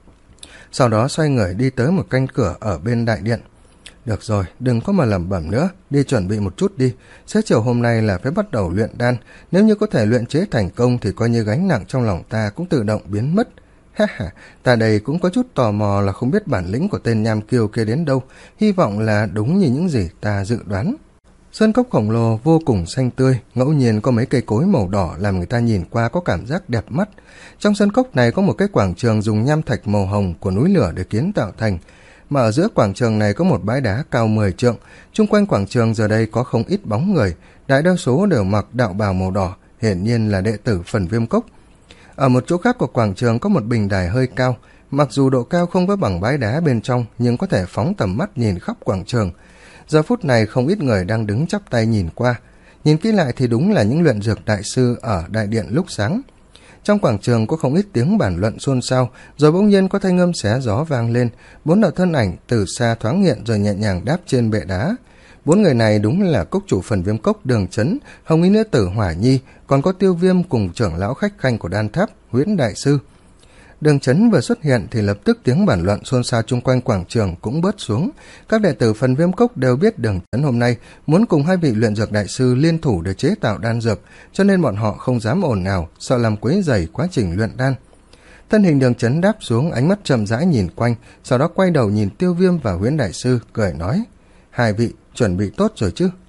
Sau đó xoay người đi tới một canh cửa ở bên đại điện. Được rồi, đừng có mà lẩm bẩm nữa, đi chuẩn bị một chút đi. Xế chiều hôm nay là phải bắt đầu luyện đan, nếu như có thể luyện chế thành công thì coi như gánh nặng trong lòng ta cũng tự động biến mất. Ha ha, ta đây cũng có chút tò mò là không biết bản lĩnh của tên Nham Kiêu kia đến đâu, hy vọng là đúng như những gì ta dự đoán. Sơn cốc khổng lồ vô cùng xanh tươi, ngẫu nhiên có mấy cây cối màu đỏ làm người ta nhìn qua có cảm giác đẹp mắt. Trong sân cốc này có một cái quảng trường dùng nham thạch màu hồng của núi lửa để kiến tạo thành, mà ở giữa quảng trường này có một bãi đá cao mười trượng, chung quanh quảng trường giờ đây có không ít bóng người, đại đa số đều mặc đạo bào màu đỏ, hiển nhiên là đệ tử phần Viêm Cốc. Ở một chỗ khác của quảng trường có một bình đài hơi cao, mặc dù độ cao không với bằng bãi đá bên trong nhưng có thể phóng tầm mắt nhìn khắp quảng trường. Giờ phút này không ít người đang đứng chắp tay nhìn qua, nhìn kỹ lại thì đúng là những luyện dược đại sư ở đại điện lúc sáng. Trong quảng trường có không ít tiếng bàn luận xôn xao, rồi bỗng nhiên có thanh âm xé gió vang lên, bốn đạo thân ảnh từ xa thoáng hiện rồi nhẹ nhàng đáp trên bệ đá. Bốn người này đúng là cốc chủ phần Viêm Cốc Đường Chấn, hồng y nữ tử Hỏa Nhi, còn có Tiêu Viêm cùng trưởng lão khách khanh của đan tháp Huyễn đại sư. Đường Chấn vừa xuất hiện thì lập tức tiếng bàn luận xôn xao chung quanh quảng trường cũng bớt xuống. Các đệ tử phần Viêm Cốc đều biết Đường Chấn hôm nay muốn cùng hai vị luyện dược đại sư liên thủ để chế tạo đan dược, cho nên bọn họ không dám ồn ào, sợ làm quấy rầy quá trình luyện đan. Thân hình Đường Chấn đáp xuống, ánh mắt chậm rãi nhìn quanh, sau đó quay đầu nhìn Tiêu Viêm và Huyễn đại sư, cười nói: "Hai vị chuẩn bị tốt rồi chứ?"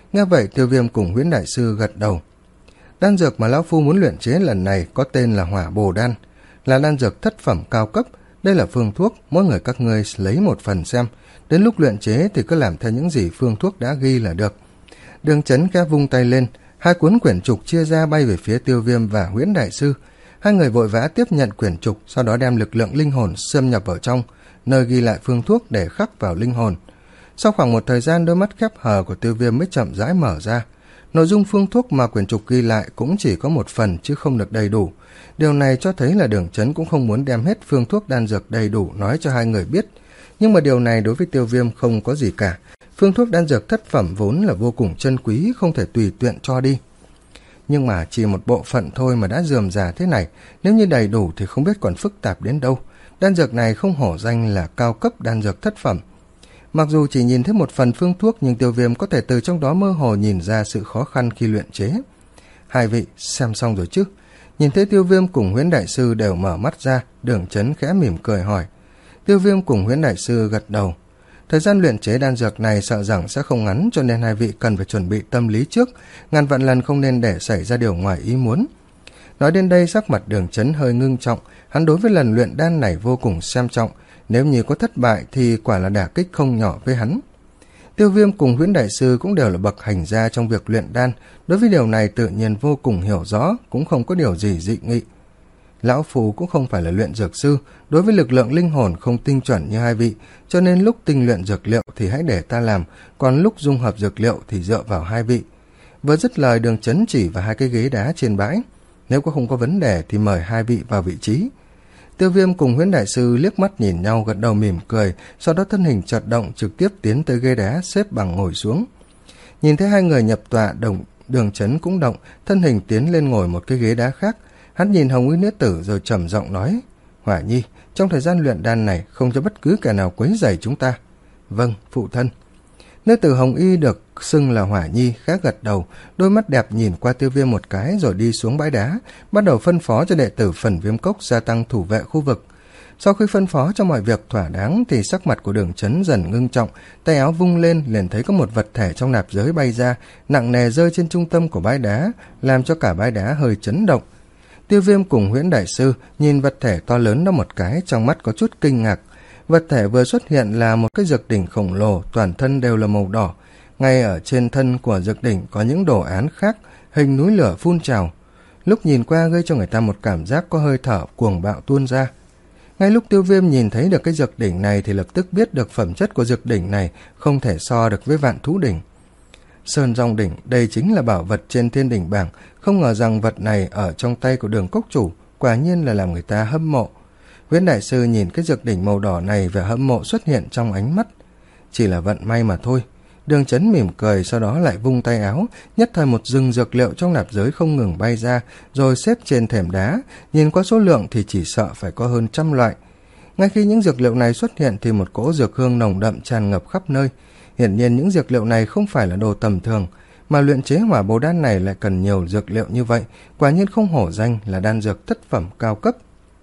Nghe vậy Tiêu Viêm cùng Huyễn đại sư gật đầu. Đan dược mà lão phu muốn luyện chế lần này có tên là Hỏa Bồ Đan, là đan dược thất phẩm cao cấp. Đây là phương thuốc, mỗi người các ngươi lấy một phần xem, đến lúc luyện chế thì cứ làm theo những gì phương thuốc đã ghi là được. Đường Chấn khẽ vung tay lên, hai cuốn quyển trục chia ra bay về phía Tiêu Viêm và Huyễn đại sư. Hai người vội vã tiếp nhận quyển trục, sau đó đem lực lượng linh hồn xâm nhập vào trong, nơi ghi lại phương thuốc để khắc vào linh hồn. Sau khoảng một thời gian, đôi mắt khép hờ của Tiêu Viêm mới chậm rãi mở ra. Nội dung phương thuốc mà quyển trục ghi lại cũng chỉ có một phần chứ không được đầy đủ. Điều này cho thấy là Đường Chấn cũng không muốn đem hết phương thuốc đan dược đầy đủ nói cho hai người biết. Nhưng mà điều này đối với Tiêu Viêm không có gì cả. Phương thuốc đan dược thất phẩm vốn là vô cùng chân quý, không thể tùy tiện cho đi. Nhưng mà chỉ một bộ phận thôi mà đã rườm rà thế này, nếu như đầy đủ thì không biết còn phức tạp đến đâu. Đan dược này không hổ danh là cao cấp đan dược thất phẩm. Mặc dù chỉ nhìn thấy một phần phương thuốc, nhưng Tiêu Viêm có thể từ trong đó mơ hồ nhìn ra sự khó khăn khi luyện chế. Hai vị xem xong rồi chứ? Nhìn thấy Tiêu Viêm cùng Huyễn đại sư đều mở mắt ra, Đường Chấn khẽ mỉm cười hỏi. Tiêu Viêm cùng Huyễn đại sư gật đầu. Thời gian luyện chế đan dược này sợ rằng sẽ không ngắn, cho nên hai vị cần phải chuẩn bị tâm lý trước, ngàn vạn lần không nên để xảy ra điều ngoài ý muốn. Nói đến đây, sắc mặt Đường Chấn hơi ngưng trọng, hắn đối với lần luyện đan này vô cùng xem trọng, nếu như có thất bại thì quả là đả kích không nhỏ với hắn. Tiêu Viêm cùng Huyễn đại sư cũng đều là bậc hành gia trong việc luyện đan, đối với điều này tự nhiên vô cùng hiểu rõ, cũng không có điều gì dị nghị. Lão Phu cũng không phải là luyện dược sư, đối với lực lượng linh hồn không tinh chuẩn như hai vị, cho nên lúc tinh luyện dược liệu thì hãy để ta làm, còn lúc dung hợp dược liệu thì dựa vào hai vị. Vừa dứt lời, Đường Chấn chỉ vào hai cái ghế đá trên bãi. Nếu có không có vấn đề thì mời hai vị vào vị trí. Tiêu Viêm cùng Huyễn đại sư liếc mắt nhìn nhau, gật đầu mỉm cười, sau đó thân hình chợt động, trực tiếp tiến tới ghế đá xếp bằng ngồi xuống. Nhìn thấy hai người nhập tọa, đồng Đường Chấn cũng động, thân hình tiến lên ngồi một cái ghế đá khác. Hắn nhìn Hồng Y nữ tử rồi trầm giọng nói, Hỏa Nhi, trong thời gian luyện đan này không cho bất cứ kẻ nào quấy rầy chúng ta. Vâng, phụ thân. Nữ tử Hồng Y được xưng là Hỏa Nhi khá gật đầu, đôi mắt đẹp nhìn qua Tiêu Viêm một cái rồi đi xuống bãi đá, bắt đầu phân phó cho đệ tử Phần Viêm Cốc gia tăng thủ vệ khu vực. Sau khi phân phó cho mọi việc thỏa đáng thì sắc mặt của Đường Chấn dần ngưng trọng, tay áo vung lên liền thấy có một vật thể trong nạp giới bay ra, nặng nề rơi trên trung tâm của bãi đá, làm cho cả bãi đá hơi chấn động. Tiêu Viêm cùng Huyễn đại sư nhìn vật thể to lớn đó một cái, trong mắt có chút kinh ngạc. Vật thể vừa xuất hiện là một cái dược đỉnh khổng lồ, toàn thân đều là màu đỏ. Ngay ở trên thân của dược đỉnh có những đồ án khác, hình núi lửa phun trào. Lúc nhìn qua gây cho người ta một cảm giác có hơi thở cuồng bạo tuôn ra. Ngay lúc Tiêu Viêm nhìn thấy được cái dược đỉnh này thì lập tức biết được phẩm chất của dược đỉnh này không thể so được với Vạn Thú đỉnh. Sơn Dòng đỉnh, đây chính là bảo vật trên thiên đỉnh bảng, không ngờ rằng vật này ở trong tay của Đường Cốc chủ, quả nhiên là làm người ta hâm mộ. Huyễn đại sư nhìn cái dược đỉnh màu đỏ này, vẻ hâm mộ xuất hiện trong ánh mắt. Chỉ là vận may mà thôi. Đường Chấn mỉm cười, sau đó lại vung tay áo, nhất thời một rừng dược liệu trong nạp giới không ngừng bay ra, rồi xếp trên thềm đá, nhìn qua số lượng thì chỉ sợ phải có hơn trăm loại. Ngay khi những dược liệu này xuất hiện thì một cỗ dược hương nồng đậm tràn ngập khắp nơi. Hiển nhiên những dược liệu này không phải là đồ tầm thường, mà luyện chế Hỏa Bồ Đan này lại cần nhiều dược liệu như vậy, quả nhiên không hổ danh là đan dược thất phẩm cao cấp.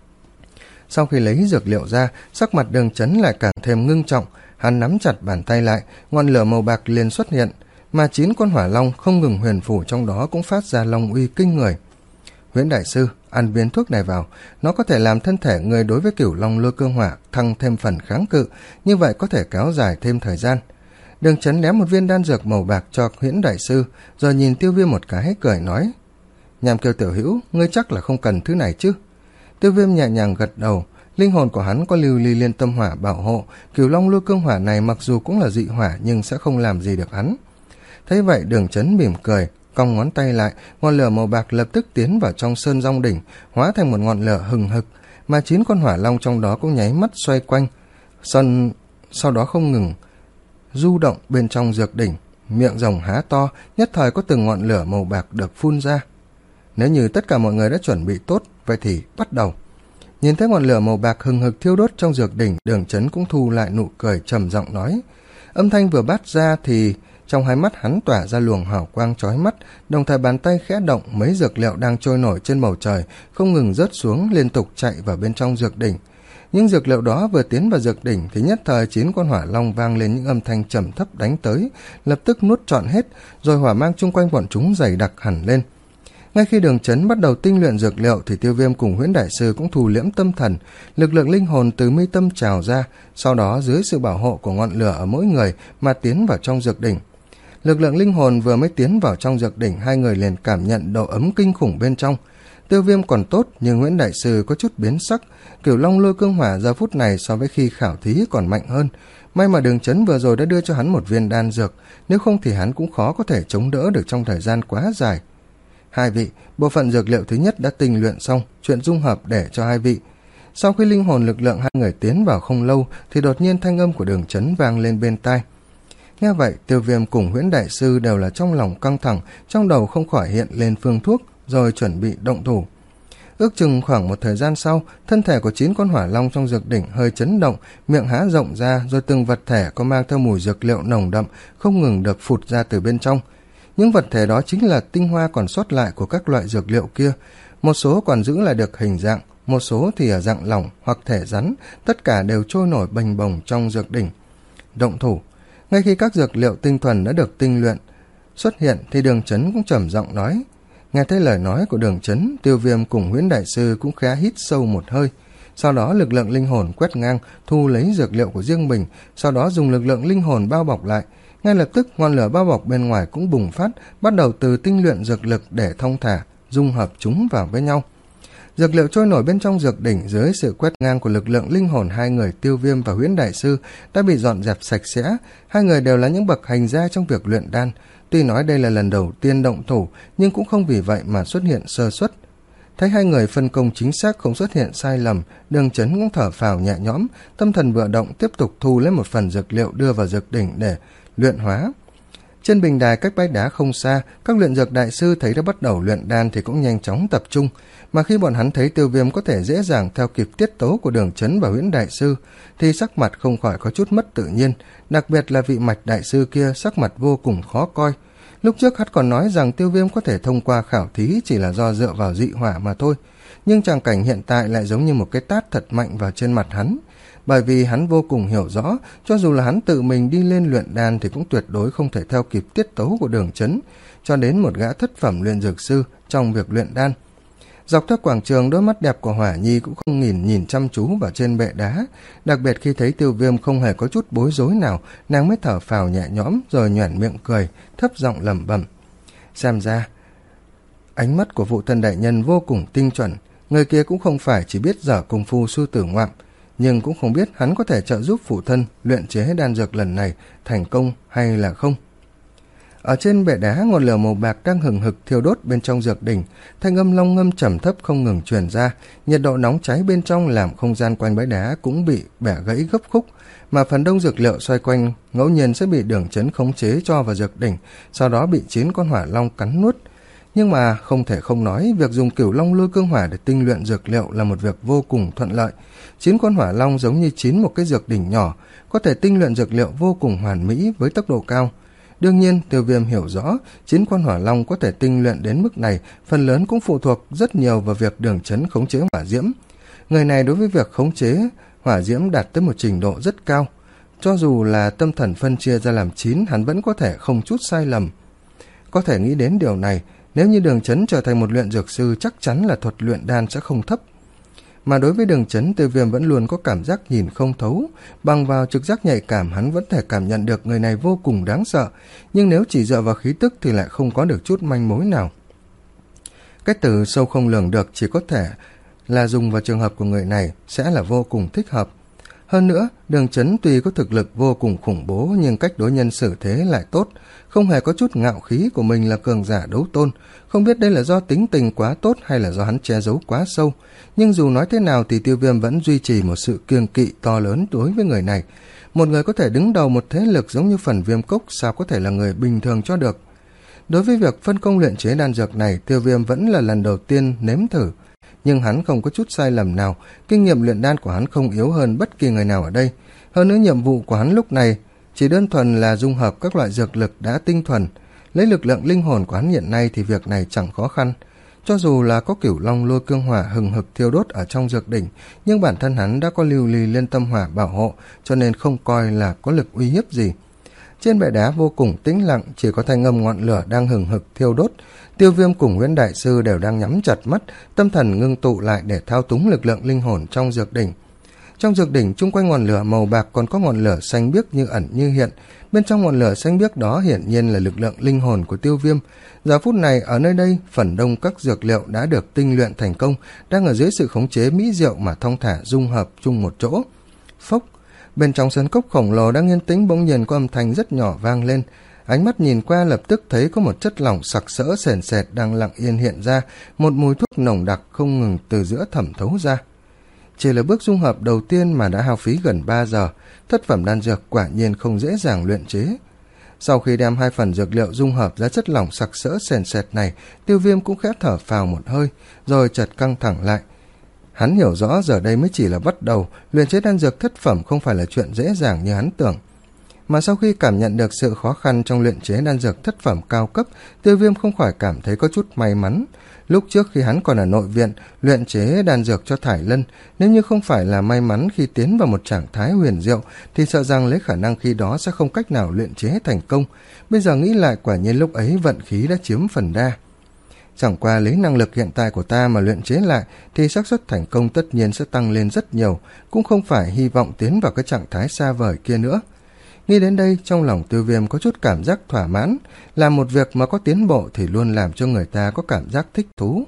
Sau khi lấy dược liệu ra, sắc mặt Đường Chấn lại càng thêm ngưng trọng, hắn nắm chặt bàn tay lại, ngọn lửa màu bạc liền xuất hiện, mà chín con hỏa long không ngừng huyền phủ trong đó cũng phát ra long uy kinh người. Huyễn đại sư, ăn viên thuốc này vào, nó có thể làm thân thể người đối với Cửu Long Lôi Cương Hỏa thăng thêm phần kháng cự, như vậy có thể kéo dài thêm thời gian. Đường Chấn ném một viên đan dược màu bạc cho Huyễn đại sư, rồi nhìn Tiêu Viêm một cái cười nói, Nham Kiêu tiểu hữu, ngươi chắc là không cần thứ này chứ? Tiêu Viêm nhẹ nhàng gật đầu, linh hồn của hắn có lưu ly liên tâm hỏa bảo hộ, Cửu Long Lôi Cương Hỏa này mặc dù cũng là dị hỏa nhưng sẽ không làm gì được hắn. Thấy vậy, Đường Chấn mỉm cười, cong ngón tay lại, ngọn lửa màu bạc lập tức tiến vào trong Sơn Dòng đỉnh, hóa thành một ngọn lửa hừng hực, mà chín con hỏa long trong đó cũng nháy mắt xoay quanh, Sơn sau đó không ngừng du động bên trong dược đỉnh, miệng rồng há to, nhất thời có từng ngọn lửa màu bạc được phun ra. Nếu như tất cả mọi người đã chuẩn bị tốt, vậy thì bắt đầu. Nhìn thấy ngọn lửa màu bạc hừng hực thiêu đốt trong dược đỉnh, Đường Chấn cũng thu lại nụ cười trầm giọng nói. Âm thanh vừa bắt ra thì trong hai mắt hắn tỏa ra luồng hào quang chói mắt, đồng thời bàn tay khẽ động, mấy dược liệu đang trôi nổi trên bầu trời không ngừng rớt xuống, liên tục chạy vào bên trong dược đỉnh. Những dược liệu đó vừa tiến vào dược đỉnh thì nhất thời chín con hỏa long vang lên những âm thanh trầm thấp đánh tới, lập tức nuốt trọn hết, rồi hỏa mang chung quanh bọn chúng dày đặc hẳn lên. Ngay khi Đường Chấn bắt đầu tinh luyện dược liệu thì Tiêu Viêm cùng Huyễn Đại Sư cũng thu liễm tâm thần, lực lượng linh hồn từ mi tâm trào ra, sau đó dưới sự bảo hộ của ngọn lửa ở mỗi người mà tiến vào trong dược đỉnh. Lực lượng linh hồn vừa mới tiến vào trong dược đỉnh, hai người liền cảm nhận độ ấm kinh khủng bên trong. Tiêu Viêm còn tốt, nhưng Huyễn Đại Sư có chút biến sắc, Cửu Long Lôi Cương Hỏa giờ phút này so với khi khảo thí còn mạnh hơn. May mà Đường Chấn vừa rồi đã đưa cho hắn một viên đan dược, nếu không thì hắn cũng khó có thể chống đỡ được trong thời gian quá dài. Hai vị, bộ phận dược liệu thứ nhất đã tinh luyện xong, chuyện dung hợp để cho hai vị. Sau khi linh hồn lực lượng hai người tiến vào không lâu thì đột nhiên thanh âm của Đường Chấn vang lên bên tai. Nghe vậy, Tiêu Viêm cùng Huyễn Đại Sư đều là trong lòng căng thẳng, trong đầu không khỏi hiện lên phương thuốc, rồi chuẩn bị động thủ. Ước chừng khoảng một thời gian sau, thân thể của chín con hỏa long trong dược đỉnh hơi chấn động, miệng há rộng ra, rồi từng vật thể có mang theo mùi dược liệu nồng đậm không ngừng được phụt ra từ bên trong. Những vật thể đó chính là tinh hoa còn sót lại của các loại dược liệu kia, một số còn giữ lại được hình dạng, một số thì ở dạng lỏng hoặc thể rắn, tất cả đều trôi nổi bềnh bồng trong dược đỉnh. Động thủ. Ngay khi các dược liệu tinh thuần đã được tinh luyện xuất hiện thì Đường Chấn cũng trầm giọng nói. Nghe thấy lời nói của Đường Chấn, Tiêu Viêm cùng Huyễn Đại Sư cũng khá hít sâu một hơi. Sau đó lực lượng linh hồn quét ngang, thu lấy dược liệu của riêng mình, sau đó dùng lực lượng linh hồn bao bọc lại. Ngay lập tức ngọn lửa bao bọc bên ngoài cũng bùng phát, bắt đầu từ tinh luyện dược lực để thông thả, dung hợp chúng vào với nhau. Dược liệu trôi nổi bên trong dược đỉnh dưới sự quét ngang của lực lượng linh hồn hai người Tiêu Viêm và Huyễn Đại Sư đã bị dọn dẹp sạch sẽ. Hai người đều là những bậc hành gia trong việc luyện đan. Tuy nói đây là lần đầu tiên động thủ, nhưng cũng không vì vậy mà xuất hiện sơ suất. Thấy hai người phân công chính xác, không xuất hiện sai lầm, Đường Chấn cũng thở phào nhẹ nhõm, tâm thần vừa động tiếp tục thu lấy một phần dược liệu đưa vào dược đỉnh để luyện hóa. Trên bình đài cách bãi đá không xa, các luyện dược đại sư thấy đã bắt đầu luyện đan thì cũng nhanh chóng tập trung, mà khi bọn hắn thấy Tiêu Viêm có thể dễ dàng theo kịp tiết tấu của Đường Chấn và Huyễn Đại Sư thì sắc mặt không khỏi có chút mất tự nhiên, đặc biệt là vị Mạch Đại Sư kia sắc mặt vô cùng khó coi. Lúc trước hắn còn nói rằng Tiêu Viêm có thể thông qua khảo thí chỉ là do dựa vào dị hỏa mà thôi, nhưng tràng cảnh hiện tại lại giống như một cái tát thật mạnh vào trên mặt hắn, bởi vì hắn vô cùng hiểu rõ, cho dù là hắn tự mình đi lên luyện đan thì cũng tuyệt đối không thể theo kịp tiết tấu của Đường Chấn, cho đến một gã thất phẩm luyện dược sư trong việc luyện đan. Dọc theo quảng trường, đôi mắt đẹp của Hỏa Nhi cũng không nhìn nhìn chăm chú vào trên bệ đá, đặc biệt khi thấy Tiêu Viêm không hề có chút bối rối nào, nàng mới thở phào nhẹ nhõm rồi nhoẻn miệng cười, thấp giọng lẩm bẩm. Xem ra, ánh mắt của Vụ Thân đại nhân vô cùng tinh chuẩn, người kia cũng không phải chỉ biết dở công phu sư tử ngoạm, nhưng cũng không biết hắn có thể trợ giúp phụ thân luyện chế đan dược lần này thành công hay là không. Ở trên bệ đá, ngọn lửa màu bạc đang hừng hực thiêu đốt bên trong dược đỉnh, thanh âm long ngâm trầm thấp không ngừng truyền ra, nhiệt độ nóng cháy bên trong làm không gian quanh bãi đá cũng bị bẻ gãy gấp khúc, mà phần đông dược liệu xoay quanh ngẫu nhiên sẽ bị Đường Chấn khống chế cho vào dược đỉnh, sau đó bị chín con hỏa long cắn nuốt. Nhưng mà không thể không nói, việc dùng Cửu Long Lôi Cương Hỏa để tinh luyện dược liệu là một việc vô cùng thuận lợi. Chín con hỏa long giống như chín một cái dược đỉnh nhỏ, có thể tinh luyện dược liệu vô cùng hoàn mỹ với tốc độ cao. Đương nhiên, Tiêu Viêm hiểu rõ, chín con hỏa long có thể tinh luyện đến mức này, phần lớn cũng phụ thuộc rất nhiều vào việc Đường Chấn khống chế hỏa diễm. Người này đối với việc khống chế hỏa diễm đạt tới một trình độ rất cao. Cho dù là tâm thần phân chia ra làm chín, hắn vẫn có thể không chút sai lầm. Có thể nghĩ đến điều này, nếu như Đường Chấn trở thành một luyện dược sư, chắc chắn là thuật luyện đan sẽ không thấp. Mà đối với Đường Chấn, Tiêu Viêm vẫn luôn có cảm giác nhìn không thấu, bằng vào trực giác nhạy cảm hắn vẫn thể cảm nhận được người này vô cùng đáng sợ, nhưng nếu chỉ dựa vào khí tức thì lại không có được chút manh mối nào. Cái từ sâu không lường được chỉ có thể là dùng vào trường hợp của người này sẽ là vô cùng thích hợp. Hơn nữa, Đường Chấn tuy có thực lực vô cùng khủng bố nhưng cách đối nhân xử thế lại tốt, không hề có chút ngạo khí của mình là cường giả đấu tôn. Không biết đây là do tính tình quá tốt hay là do hắn che giấu quá sâu, nhưng dù nói thế nào thì Tiêu Viêm vẫn duy trì một sự kiêng kỵ to lớn đối với người này. Một người có thể đứng đầu một thế lực giống như Phần Viêm Cốc sao có thể là người bình thường cho được. Đối với việc phân công luyện chế đan dược này, Tiêu Viêm vẫn là lần đầu tiên nếm thử, nhưng hắn không có chút sai lầm nào, kinh nghiệm luyện đan của hắn không yếu hơn bất kỳ người nào ở đây. Hơn nữa nhiệm vụ của hắn lúc này chỉ đơn thuần là dung hợp các loại dược lực đã tinh thuần, lấy lực lượng linh hồn của hắn hiện nay thì việc này chẳng khó khăn. Cho dù là có Cửu Long Lôi Cương Hỏa hừng hực thiêu đốt ở trong dược đỉnh, nhưng bản thân hắn đã có Lưu Ly Liên Tâm Hỏa bảo hộ, cho nên không coi là có lực uy hiếp gì. Trên bệ đá vô cùng tĩnh lặng, chỉ có thanh âm ngọn lửa đang hừng hực thiêu đốt. Tiêu Viêm cùng Huyễn Đại Sư đều đang nhắm chặt mắt, tâm thần ngưng tụ lại để thao túng lực lượng linh hồn trong dược đỉnh. Trong dược đỉnh chung quanh ngọn lửa màu bạc còn có ngọn lửa xanh biếc như ẩn như hiện. Bên trong ngọn lửa xanh biếc đó hiển nhiên là lực lượng linh hồn của Tiêu Viêm. Giờ phút này ở nơi đây, phần đông các dược liệu đã được tinh luyện thành công, đang ở dưới sự khống chế mỹ diệu mà thong thả dung hợp chung một chỗ. Phốc, bên trong sân cốc khổng lồ đang yên tĩnh bỗng nhiên có âm thanh rất nhỏ vang lên. Ánh mắt nhìn qua lập tức thấy có một chất lỏng sặc sỡ sền sệt đang lặng yên hiện ra, một mùi thuốc nồng đặc không ngừng từ giữa thẩm thấu ra. Chỉ là bước dung hợp đầu tiên mà đã hao phí gần ba giờ, thất phẩm đan dược quả nhiên không dễ dàng luyện chế. Sau khi đem hai phần dược liệu dung hợp ra chất lỏng sặc sỡ sền sệt này, Tiêu Viêm cũng khẽ thở phào một hơi, rồi chợt căng thẳng lại. Hắn hiểu rõ giờ đây mới chỉ là bắt đầu, luyện chế đan dược thất phẩm không phải là chuyện dễ dàng như hắn tưởng. Mà sau khi cảm nhận được sự khó khăn trong luyện chế đan dược thất phẩm cao cấp, Tiêu Viêm không khỏi cảm thấy có chút may mắn. Lúc trước khi hắn còn ở nội viện luyện chế đan dược cho Thải Lân, nếu như không phải là may mắn khi tiến vào một trạng thái huyền diệu thì sợ rằng lấy khả năng khi đó sẽ không cách nào luyện chế thành công. Bây giờ nghĩ lại quả nhiên lúc ấy vận khí đã chiếm phần đa. Chẳng qua lấy năng lực hiện tại của ta mà luyện chế lại thì xác suất thành công tất nhiên sẽ tăng lên rất nhiều, cũng không phải hy vọng tiến vào cái trạng thái xa vời kia nữa. Nghĩ đến đây, trong lòng Tiêu Viêm có chút cảm giác thỏa mãn, làm một việc mà có tiến bộ thì luôn làm cho người ta có cảm giác thích thú.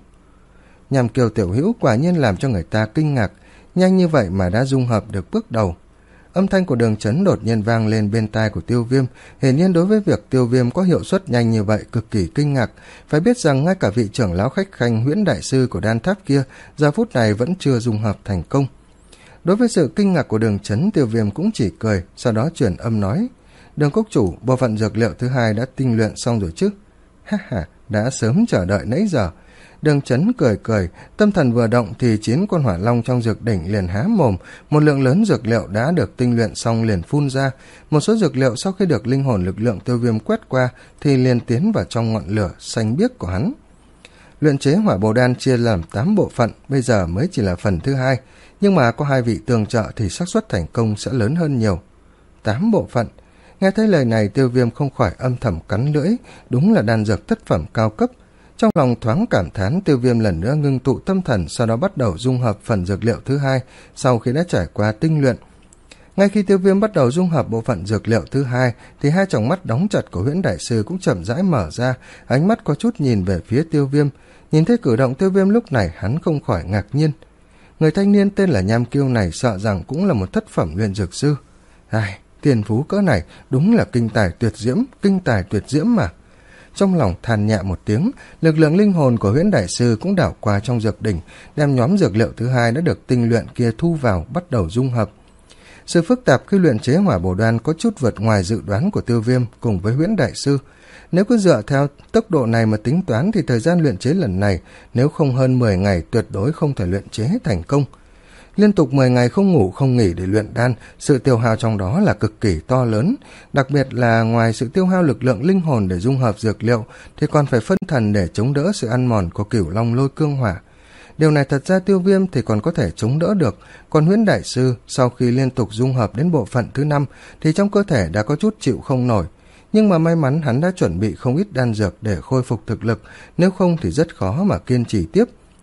Nhằm Kiều tiểu hữu quả nhiên làm cho người ta kinh ngạc, nhanh như vậy mà đã dung hợp được bước đầu. Âm thanh của Đường Chấn đột nhiên vang lên bên tai của Tiêu Viêm, hiển nhiên đối với việc Tiêu Viêm có hiệu suất nhanh như vậy cực kỳ kinh ngạc, phải biết rằng ngay cả vị trưởng lão khách khanh Huyễn Đại Sư của đan tháp kia giờ phút này vẫn chưa dung hợp thành công. Đối với sự kinh ngạc của Đường Chấn, Tiêu Viêm cũng chỉ cười, sau đó chuyển âm nói: Đường cốc chủ, bộ phận dược liệu thứ hai đã tinh luyện xong rồi chứ? Ha ha, đã sớm chờ đợi nãy giờ. Đường Chấn cười cười, tâm thần vừa động thì chín con hỏa long trong dược đỉnh liền há mồm, một lượng lớn dược liệu đã được tinh luyện xong liền phun ra. Một số dược liệu sau khi được linh hồn lực lượng Tiêu Viêm quét qua thì liền tiến vào trong ngọn lửa xanh biếc của hắn. Luyện chế hỏa bồ đan chia làm tám bộ phận, bây giờ mới chỉ là phần thứ hai, nhưng mà có hai vị tương trợ thì xác suất thành công sẽ lớn hơn nhiều. Tám bộ phận. Nghe thấy lời này, Tiêu Viêm không khỏi âm thầm cắn lưỡi, đúng là đan dược thất phẩm cao cấp. Trong lòng thoáng cảm thán, Tiêu Viêm lần nữa ngưng tụ tâm thần, sau đó bắt đầu dung hợp phần dược liệu thứ hai sau khi đã trải qua tinh luyện. Ngay khi Tiêu Viêm bắt đầu dung hợp bộ phận dược liệu thứ hai thì hai tròng mắt đóng chặt của Huyễn Đại Sư cũng chậm rãi mở ra, ánh mắt có chút nhìn về phía Tiêu Viêm. Nhìn thấy cử động Tiêu Viêm lúc này, hắn không khỏi ngạc nhiên. Người thanh niên tên là Nham Kiêu này sợ rằng cũng là một thất phẩm luyện dược sư. Ai, tiền phú cỡ này đúng là kinh tài tuyệt diễm, kinh tài tuyệt diễm mà. Trong lòng than nhẹ một tiếng, lực lượng linh hồn của Huyễn Đại Sư cũng đảo qua trong dược đỉnh, đem nhóm dược liệu thứ hai đã được tinh luyện kia thu vào, bắt đầu dung hợp. Sự phức tạp khi luyện chế hỏa bồ đan có chút vượt ngoài dự đoán của Tiêu Viêm cùng với Huyễn Đại Sư. Nếu cứ dựa theo tốc độ này mà tính toán thì thời gian luyện chế lần này nếu không hơn mười ngày tuyệt đối không thể luyện chế thành công. Liên tục mười ngày không ngủ không nghỉ để luyện đan, sự tiêu hao trong đó là cực kỳ to lớn, đặc biệt là ngoài sự tiêu hao lực lượng linh hồn để dung hợp dược liệu thì còn phải phân thần để chống đỡ sự ăn mòn của Cửu Long Lôi Cương Hỏa. Điều này thật ra Tiêu Viêm thì còn có thể chống đỡ được, còn Huyễn Đại Sư sau khi liên tục dung hợp đến bộ phận thứ năm thì trong cơ thể đã có chút chịu không nổi. Nhưng mà may mắn hắn đã chuẩn bị không ít đan dược để khôi phục thực lực, nếu không thì rất khó mà kiên trì tiếp.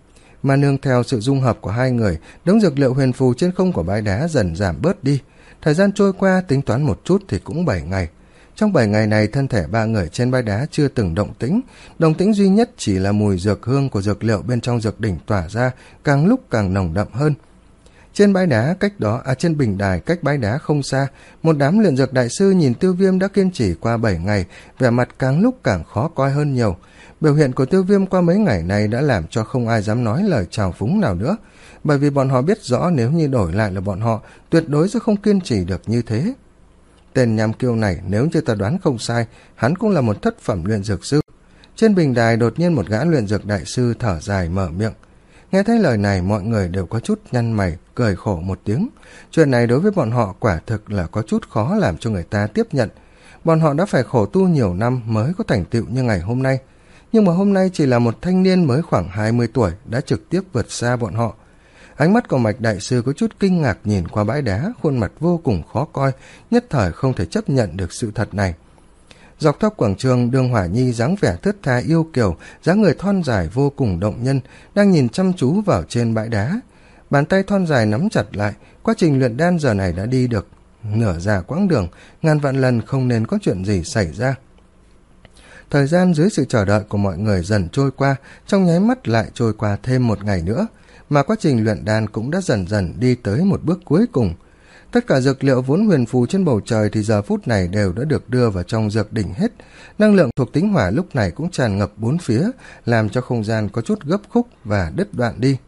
Mà nương theo sự dung hợp của hai người, đống dược liệu huyền phù trên không của bãi đá dần giảm bớt đi. Thời gian trôi qua tính toán một chút thì cũng bảy ngày. Trong bảy ngày này, thân thể ba người trên bãi đá chưa từng động tĩnh, động tĩnh duy nhất chỉ là mùi dược hương của dược liệu bên trong dược đỉnh tỏa ra, càng lúc càng nồng đậm hơn. Trên bãi đá cách đó, à trên bình đài cách bãi đá không xa, một đám luyện dược đại sư nhìn Tiêu Viêm đã kiên trì qua bảy ngày, vẻ mặt càng lúc càng khó coi hơn nhiều. Biểu hiện của Tiêu Viêm qua mấy ngày này đã làm cho không ai dám nói lời chào phúng nào nữa, bởi vì bọn họ biết rõ nếu như đổi lại là bọn họ, tuyệt đối sẽ không kiên trì được như thế. Tên Nham Kiêu này nếu như ta đoán không sai, hắn cũng là một thất phẩm luyện dược sư. Trên bình đài đột nhiên một gã luyện dược đại sư thở dài mở miệng. Nghe thấy lời này, mọi người đều có chút nhăn mày, cười khổ một tiếng. Chuyện này đối với bọn họ quả thực là có chút khó làm cho người ta tiếp nhận. Bọn họ đã phải khổ tu nhiều năm mới có thành tựu như ngày hôm nay. nhưng mà hôm nay chỉ là một thanh niên mới khoảng hai mươi tuổi đã trực tiếp vượt xa bọn họ. Ánh mắt của Mạch đại sư có chút kinh ngạc nhìn qua bãi đá, khuôn mặt vô cùng khó coi, nhất thời không thể chấp nhận được sự thật này. Dọc theo quảng trường, Đường Hỏa Nhi dáng vẻ thướt tha yêu kiều, dáng người thon dài vô cùng động nhân, đang nhìn chăm chú vào trên bãi đá. Bàn tay thon dài nắm chặt lại, quá trình luyện đan giờ này đã đi được nửa già quãng đường, ngàn vạn lần không nên có chuyện gì xảy ra. Thời gian dưới sự chờ đợi của mọi người dần trôi qua, trong nháy mắt lại trôi qua thêm một ngày nữa, mà quá trình luyện đan cũng đã dần dần đi tới một bước cuối cùng. Tất cả dược liệu vốn huyền phù trên bầu trời thì giờ phút này đều đã được đưa vào trong dược đỉnh hết. Năng lượng thuộc tính hỏa lúc này cũng tràn ngập bốn phía, làm cho không gian có chút gấp khúc và đứt đoạn đi.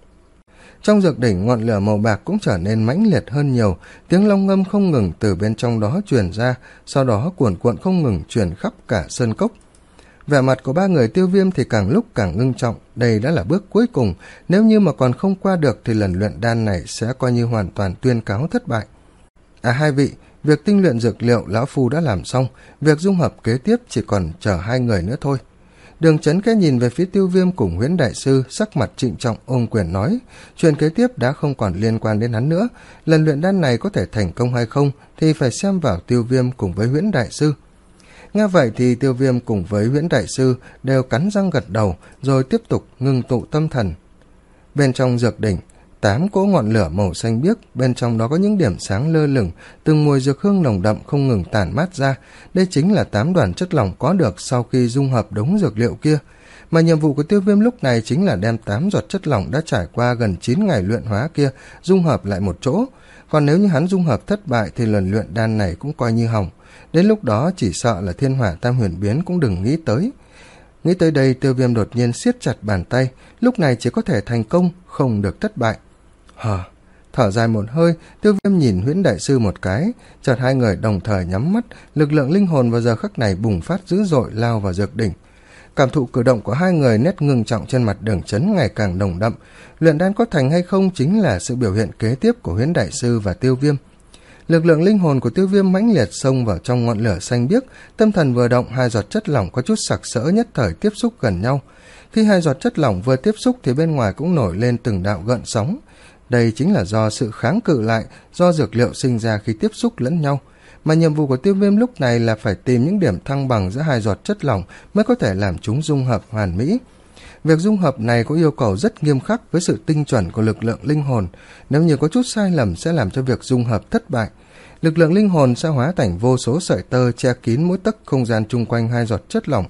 Trong dược đỉnh, ngọn lửa màu bạc cũng trở nên mãnh liệt hơn nhiều, tiếng long ngâm không ngừng từ bên trong đó truyền ra, sau đó cuồn cuộn không ngừng truyền khắp cả sơn cốc. Vẻ mặt của ba người Tiêu Viêm thì càng lúc càng ngưng trọng, đây đã là bước cuối cùng, nếu như mà còn không qua được thì lần luyện đan này sẽ coi như hoàn toàn tuyên cáo thất bại. À hai vị, việc tinh luyện dược liệu lão phu đã làm xong, việc dung hợp kế tiếp chỉ còn chờ hai người nữa thôi. Đường Chấn cái nhìn về phía Tiêu Viêm cùng Huyễn đại sư, sắc mặt trịnh trọng ôm quyền nói, chuyện kế tiếp đã không còn liên quan đến hắn nữa, lần luyện đan này có thể thành công hay không thì phải xem vào Tiêu Viêm cùng với Huyễn đại sư. Nghe vậy thì Tiêu Viêm cùng với Huyễn đại sư đều cắn răng gật đầu, rồi tiếp tục ngưng tụ tâm thần. Bên trong dược đỉnh, tám cỗ ngọn lửa màu xanh biếc, bên trong đó có những điểm sáng lơ lửng, từng mùi dược hương nồng đậm không ngừng tản mát ra. Đây chính là tám đoàn chất lỏng có được sau khi dung hợp đống dược liệu kia. Mà nhiệm vụ của Tiêu Viêm lúc này chính là đem tám giọt chất lỏng đã trải qua gần chín ngày luyện hóa kia dung hợp lại một chỗ. Còn nếu như hắn dung hợp thất bại thì lần luyện đan này cũng coi như hỏng. Đến lúc đó chỉ sợ là thiên hỏa tam huyền biến cũng đừng nghĩ tới. Nghĩ tới đây, Tiêu Viêm đột nhiên siết chặt bàn tay, lúc này chỉ có thể thành công, không được thất bại. Hờ, thở dài một hơi, Tiêu Viêm nhìn Huyễn đại sư một cái, chợt hai người đồng thời nhắm mắt, lực lượng linh hồn vào giờ khắc này bùng phát dữ dội lao vào dược đỉnh. Cảm thụ cử động của hai người, nét ngưng trọng trên mặt Đường Chấn ngày càng nồng đậm. Luyện đan có thành hay không chính là sự biểu hiện kế tiếp của Huyễn đại sư và Tiêu Viêm. Lực lượng linh hồn của Tiêu Viêm mãnh liệt xông vào trong ngọn lửa xanh biếc, tâm thần vừa động, hai giọt chất lỏng có chút sặc sỡ nhất thời tiếp xúc gần nhau. Khi hai giọt chất lỏng vừa tiếp xúc thì bên ngoài cũng nổi lên từng đạo gợn sóng. Đây chính là do sự kháng cự lại, do dược liệu sinh ra khi tiếp xúc lẫn nhau. Mà nhiệm vụ của Tiêu Viêm lúc này là phải tìm những điểm thăng bằng giữa hai giọt chất lỏng mới có thể làm chúng dung hợp hoàn mỹ. Việc dung hợp này có yêu cầu rất nghiêm khắc với sự tinh chuẩn của lực lượng linh hồn, nếu như có chút sai lầm sẽ làm cho việc dung hợp thất bại. Lực lượng linh hồn sẽ hóa thành vô số sợi tơ che kín mỗi tấc không gian chung quanh hai giọt chất lỏng,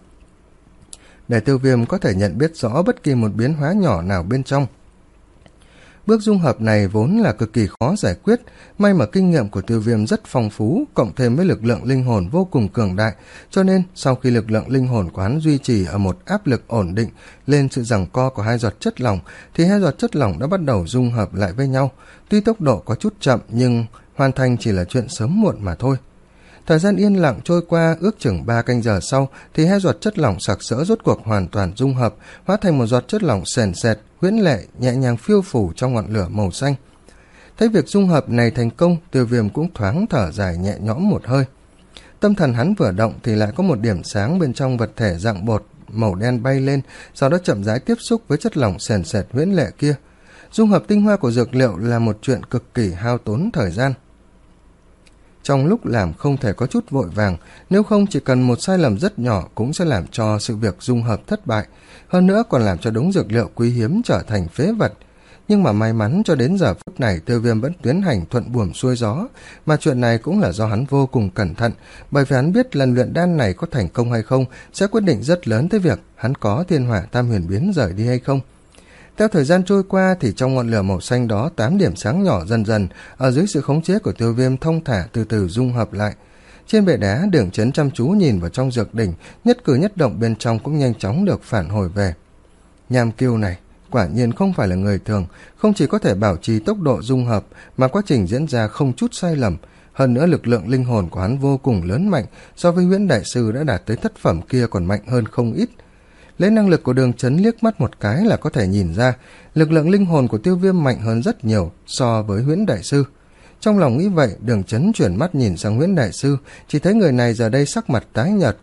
để Tiêu Viêm có thể nhận biết rõ bất kỳ một biến hóa nhỏ nào bên trong. Bước dung hợp này vốn là cực kỳ khó giải quyết, may mà kinh nghiệm của Tiêu Viêm rất phong phú, cộng thêm với lực lượng linh hồn vô cùng cường đại, cho nên sau khi lực lượng linh hồn của hắn duy trì ở một áp lực ổn định lên sự giằng co của hai giọt chất lỏng, thì hai giọt chất lỏng đã bắt đầu dung hợp lại với nhau. Tuy tốc độ có chút chậm nhưng hoàn thành chỉ là chuyện sớm muộn mà thôi. Thời gian yên lặng trôi qua, ước chừng ba canh giờ sau thì hai giọt chất lỏng sặc sỡ rốt cuộc hoàn toàn dung hợp, hóa thành một giọt chất lỏng sền sệt, huyễn lệ, nhẹ nhàng phiêu phù trong ngọn lửa màu xanh. Thấy việc dung hợp này thành công, Tiêu Viêm cũng thoáng thở dài nhẹ nhõm một hơi. Tâm thần hắn vừa động thì lại có một điểm sáng bên trong vật thể dạng bột màu đen bay lên, sau đó chậm rãi tiếp xúc với chất lỏng sền sệt huyễn lệ kia. Dung hợp tinh hoa của dược liệu là một chuyện cực kỳ hao tốn thời gian. Trong lúc làm không thể có chút vội vàng, nếu không chỉ cần một sai lầm rất nhỏ cũng sẽ làm cho sự việc dung hợp thất bại, hơn nữa còn làm cho đống dược liệu quý hiếm trở thành phế vật. Nhưng mà may mắn cho đến giờ phút này Tiêu Viêm vẫn tiến hành thuận buồm xuôi gió, mà chuyện này cũng là do hắn vô cùng cẩn thận, bởi vì hắn biết lần luyện đan này có thành công hay không sẽ quyết định rất lớn tới việc hắn có thiên hỏa tam huyền biến rời đi hay không. Theo thời gian trôi qua thì trong ngọn lửa màu xanh đó, tám điểm sáng nhỏ dần dần ở dưới sự khống chế của Tiêu Viêm thông thả từ từ dung hợp lại. Trên bệ đá, Đường Chấn chăm chú nhìn vào trong dược đỉnh, nhất cử nhất động bên trong cũng nhanh chóng được phản hồi về. Nham kiêu này quả nhiên không phải là người thường, không chỉ có thể bảo trì tốc độ dung hợp mà quá trình diễn ra không chút sai lầm, hơn nữa lực lượng linh hồn của hắn vô cùng lớn mạnh, so với Huyễn đại sư đã đạt tới thất phẩm kia còn mạnh hơn không ít. Lấy năng lực của Đường Chấn liếc mắt một cái là có thể nhìn ra, lực lượng linh hồn của Tiêu Viêm mạnh hơn rất nhiều so với Huyễn đại sư. Trong lòng nghĩ vậy, Đường Chấn chuyển mắt nhìn sang Huyễn đại sư, chỉ thấy người này giờ đây sắc mặt tái nhợt.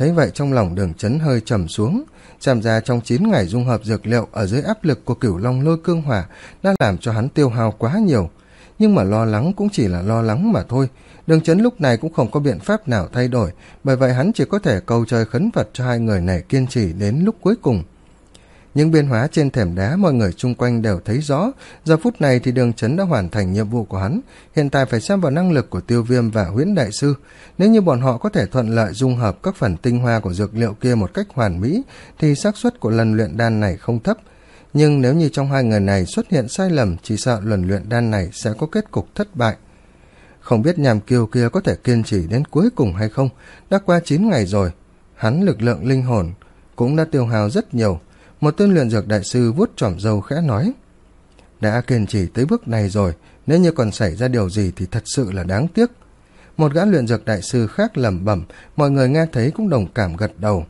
Thấy vậy trong lòng Đường Chấn hơi trầm xuống, xem ra trong chín ngày dung hợp dược liệu ở dưới áp lực của Cửu Long Lôi Cương Hỏa đã làm cho hắn tiêu hao quá nhiều. Nhưng mà lo lắng cũng chỉ là lo lắng mà thôi. Đường Chấn lúc này cũng không có biện pháp nào thay đổi, bởi vậy hắn chỉ có thể cầu trời khấn Phật cho hai người này kiên trì đến lúc cuối cùng. Những biến hóa trên thềm đá mọi người chung quanh đều thấy rõ. Giờ phút này thì Đường Chấn đã hoàn thành nhiệm vụ của hắn, hiện tại phải xem vào năng lực của Tiêu Viêm và Huyễn Đại Sư. Nếu như bọn họ có thể thuận lợi dung hợp các phần tinh hoa của dược liệu kia một cách hoàn mỹ thì xác suất của lần luyện đan này không thấp. Nhưng nếu như trong hai người này xuất hiện sai lầm, chỉ sợ lần luyện đan này sẽ có kết cục thất bại. Không biết Nham Kiêu kia có thể kiên trì đến cuối cùng hay không. Đã qua chín ngày rồi, hắn lực lượng linh hồn cũng đã tiêu hao rất nhiều. Một tên luyện dược đại sư vuốt chỏm râu khẽ nói, đã kiên trì tới bước này rồi, nếu như còn xảy ra điều gì thì thật sự là đáng tiếc. Một gã luyện dược đại sư khác lẩm bẩm, mọi người nghe thấy cũng đồng cảm gật đầu.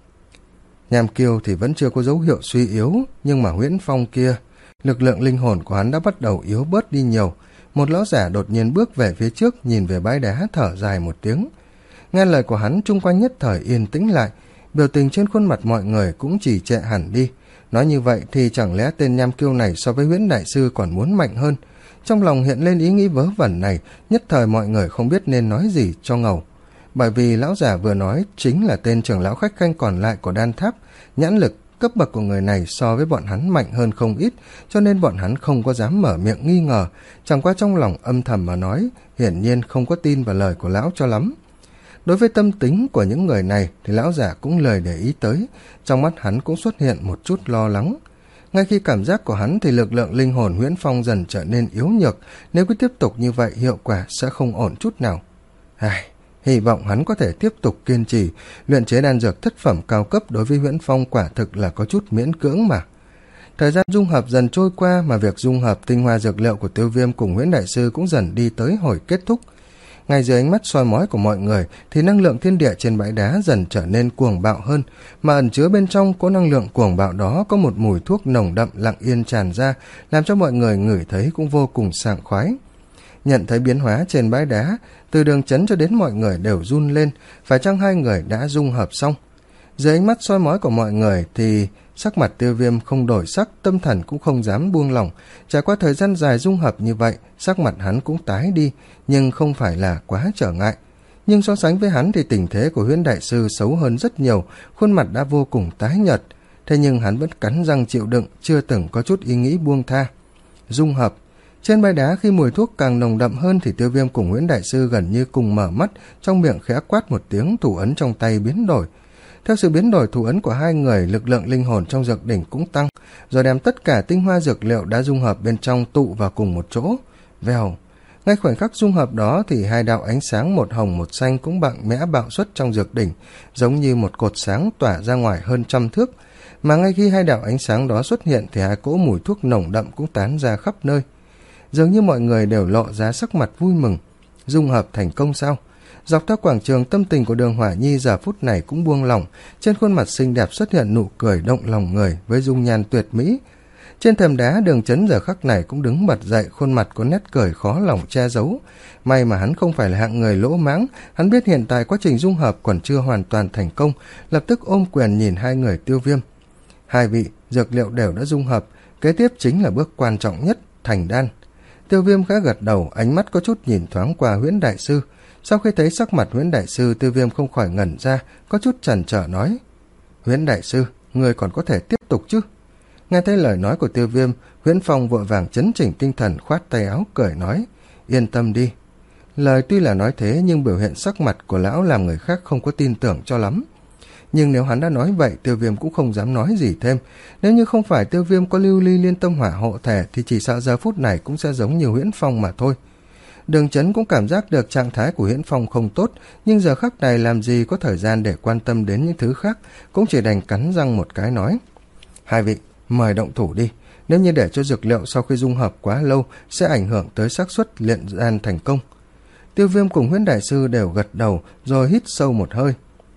Nham Kiêu thì vẫn chưa có dấu hiệu suy yếu, nhưng mà Huyễn Phong kia, lực lượng linh hồn của hắn đã bắt đầu yếu bớt đi nhiều. Một lão giả đột nhiên bước về phía trước, nhìn về bãi đá thở dài một tiếng. Nghe lời của hắn, chung quanh nhất thời yên tĩnh lại, biểu tình trên khuôn mặt mọi người cũng chỉ trệ hẳn đi. Nói như vậy thì chẳng lẽ tên Nham Kiêu này so với Huyễn Đại Sư còn muốn mạnh hơn? Trong lòng hiện lên ý nghĩ vớ vẩn này, nhất thời mọi người không biết nên nói gì cho ngầu. Bởi vì lão giả vừa nói chính là tên trưởng lão khách khanh còn lại của đan tháp. Nhãn lực, cấp bậc của người này so với bọn hắn mạnh hơn không ít, cho nên bọn hắn không có dám mở miệng nghi ngờ, chẳng qua trong lòng âm thầm mà nói, hiển nhiên không có tin vào lời của lão cho lắm. Đối với tâm tính của những người này thì lão giả cũng lời để ý tới, trong mắt hắn cũng xuất hiện một chút lo lắng. Ngay khi cảm giác của hắn thì lực lượng linh hồn Huyễn Phong dần trở nên yếu nhược, nếu cứ tiếp tục như vậy hiệu quả sẽ không ổn chút nào. Ai, hy vọng hắn có thể tiếp tục kiên trì, luyện chế đan dược thất phẩm cao cấp đối với Huyễn Phong quả thực là có chút miễn cưỡng mà. Thời gian dung hợp dần trôi qua mà việc dung hợp tinh hoa dược liệu của Tiêu Viêm cùng Huyễn Đại Sư cũng dần đi tới hồi kết thúc. Ngay dưới ánh mắt soi mói của mọi người thì năng lượng thiên địa trên bãi đá dần trở nên cuồng bạo hơn, mà ẩn chứa bên trong có năng lượng cuồng bạo đó có một mùi thuốc nồng đậm lặng yên tràn ra, làm cho mọi người ngửi thấy cũng vô cùng sảng khoái. Nhận thấy biến hóa trên bãi đá, từ Đường Chấn cho đến mọi người đều run lên, phải chăng hai người đã dung hợp xong? Dưới ánh mắt soi mói của mọi người thì sắc mặt Tiêu Viêm không đổi sắc, tâm thần cũng không dám buông lỏng. Trải qua thời gian dài dung hợp như vậy, sắc mặt hắn cũng tái đi, nhưng không phải là quá trở ngại. Nhưng so sánh với hắn thì tình thế của Huyễn Đại Sư xấu hơn rất nhiều, khuôn mặt đã vô cùng tái nhợt. Thế nhưng hắn vẫn cắn răng chịu đựng, chưa từng có chút ý nghĩ buông tha. Dung hợp. Trên bãi đá khi mùi thuốc càng nồng đậm hơn thì Tiêu Viêm cùng Huyễn Đại Sư gần như cùng mở mắt, trong miệng khẽ quát một tiếng, thủ ấn trong tay biến đổi. Theo sự biến đổi thủ ấn của hai người, lực lượng linh hồn trong dược đỉnh cũng tăng, rồi đem tất cả tinh hoa dược liệu đã dung hợp bên trong tụ vào cùng một chỗ. Vèo, ngay khoảnh khắc dung hợp đó thì hai đạo ánh sáng một hồng một xanh cũng mạnh mẽ bạo xuất trong dược đỉnh, giống như một cột sáng tỏa ra ngoài hơn trăm thước. Mà ngay khi hai đạo ánh sáng đó xuất hiện thì hai cỗ mùi thuốc nồng đậm cũng tán ra khắp nơi. Dường như mọi người đều lộ ra sắc mặt vui mừng. Dung hợp thành công sao? Dọc theo quảng trường, tâm tình của Đường Hỏa Nhi giờ phút này cũng buông lỏng, trên khuôn mặt xinh đẹp xuất hiện nụ cười động lòng người với dung nhan tuyệt mỹ. Trên thềm đá, Đường Chấn giờ khắc này cũng đứng bật dậy, khuôn mặt có nét cười khó lòng che giấu. May mà hắn không phải là hạng người lỗ mãng, hắn biết hiện tại quá trình dung hợp còn chưa hoàn toàn thành công, lập tức ôm quyền nhìn hai người Tiêu Viêm. Hai vị, dược liệu đều đã dung hợp, kế tiếp chính là bước quan trọng nhất, thành đan. Tiêu Viêm khẽ gật đầu, ánh mắt có chút nhìn thoáng qua Huyễn Đại Sư. Sau khi thấy sắc mặt Huyễn Đại Sư, Tiêu Viêm không khỏi ngẩn ra, có chút chần chờ nói: Huyễn Đại Sư, người còn có thể tiếp tục chứ? Nghe thấy lời nói của Tiêu Viêm, Huyễn Phong vội vàng chấn chỉnh tinh thần, khoát tay áo cười nói: Yên tâm đi. Lời tuy là nói thế nhưng biểu hiện sắc mặt của lão làm người khác không có tin tưởng cho lắm. Nhưng nếu hắn đã nói vậy, Tiêu Viêm cũng không dám nói gì thêm. Nếu như không phải Tiêu Viêm có lưu ly liên tâm hỏa hộ thể thì chỉ sợ giờ phút này cũng sẽ giống như Huyễn Phong mà thôi. Đường Chấn cũng cảm giác được trạng thái của Huyễn Phong không tốt, nhưng giờ khắc này làm gì có thời gian để quan tâm đến những thứ khác, cũng chỉ đành cắn răng một cái nói: Hai vị, mời động thủ đi. Nếu như để cho dược liệu sau khi dung hợp quá lâu sẽ ảnh hưởng tới xác suất luyện đan thành công. Tiêu Viêm cùng Huyễn Đại Sư đều gật đầu rồi hít sâu một hơi.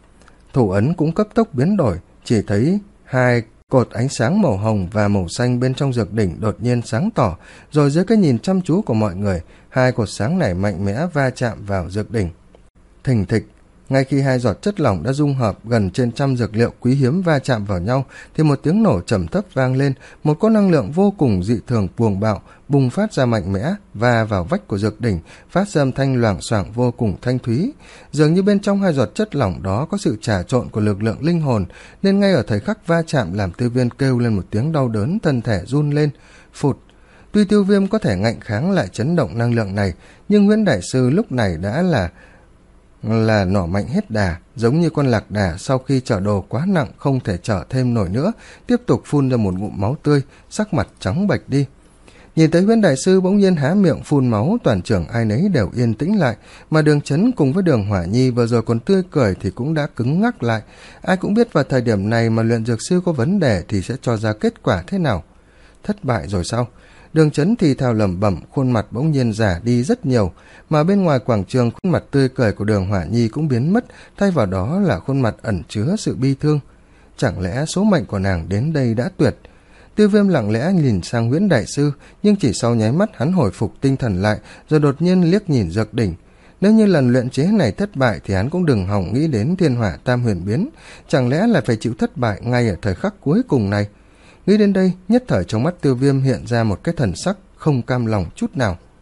Thủ ấn cũng cấp tốc biến đổi, chỉ thấy hai cột ánh sáng màu hồng và màu xanh bên trong dược đỉnh đột nhiên sáng tỏ, rồi dưới cái nhìn chăm chú của mọi người, hai cột sáng này mạnh mẽ va chạm vào dược đỉnh. Thình thịch, Ngay khi hai giọt chất lỏng đã dung hợp gần trên trăm dược liệu quý hiếm va chạm vào nhau, thì một tiếng nổ trầm thấp vang lên, một cỗ năng lượng vô cùng dị thường cuồng bạo bùng phát ra mạnh mẽ và vào vách của dược đỉnh, phát ra âm thanh loảng xoảng vô cùng thanh thúy. Dường như bên trong hai giọt chất lỏng đó có sự trà trộn của lực lượng linh hồn, nên ngay ở thời khắc va chạm làm Tiêu Viêm kêu lên một tiếng đau đớn, thân thể run lên. Phụt. Tuy Tiêu Viêm có thể ngạnh kháng lại chấn động năng lượng này, nhưng Huyễn Đại Sư lúc này đã là là nỏ mạnh hết đà, giống như con lạc đà sau khi chở đồ quá nặng không thể chở thêm nổi nữa, tiếp tục phun ra một ngụm máu tươi, sắc mặt trắng bệch đi. Nhìn thấy Huyễn Đại Sư bỗng nhiên há miệng phun máu, toàn trường ai nấy đều yên tĩnh lại, mà Đường Chấn cùng với Đường Hỏa Nhi vừa rồi còn tươi cười thì cũng đã cứng ngắc lại. Ai cũng biết vào thời điểm này mà luyện dược sư có vấn đề thì sẽ cho ra kết quả thế nào. Thất bại rồi sao? Đường Chấn thì thào lẩm bẩm, khuôn mặt bỗng nhiên già đi rất nhiều, mà bên ngoài quảng trường khuôn mặt tươi cười của Đường Hỏa Nhi cũng biến mất, thay vào đó là khuôn mặt ẩn chứa sự bi thương. Chẳng lẽ số mệnh của nàng đến đây đã tuyệt? Tiêu Viêm lặng lẽ nhìn sang Huyễn Đại Sư, nhưng chỉ sau nháy mắt hắn hồi phục tinh thần lại, rồi đột nhiên liếc nhìn dược đỉnh. Nếu như lần luyện chế này thất bại thì hắn cũng đừng hòng nghĩ đến Thiên Hỏa Tam Huyền Biến, chẳng lẽ là phải chịu thất bại ngay ở thời khắc cuối cùng này? Nghĩ đến đây, nhất thời trong mắt Tiêu Viêm hiện ra một cái thần sắc không cam lòng chút nào.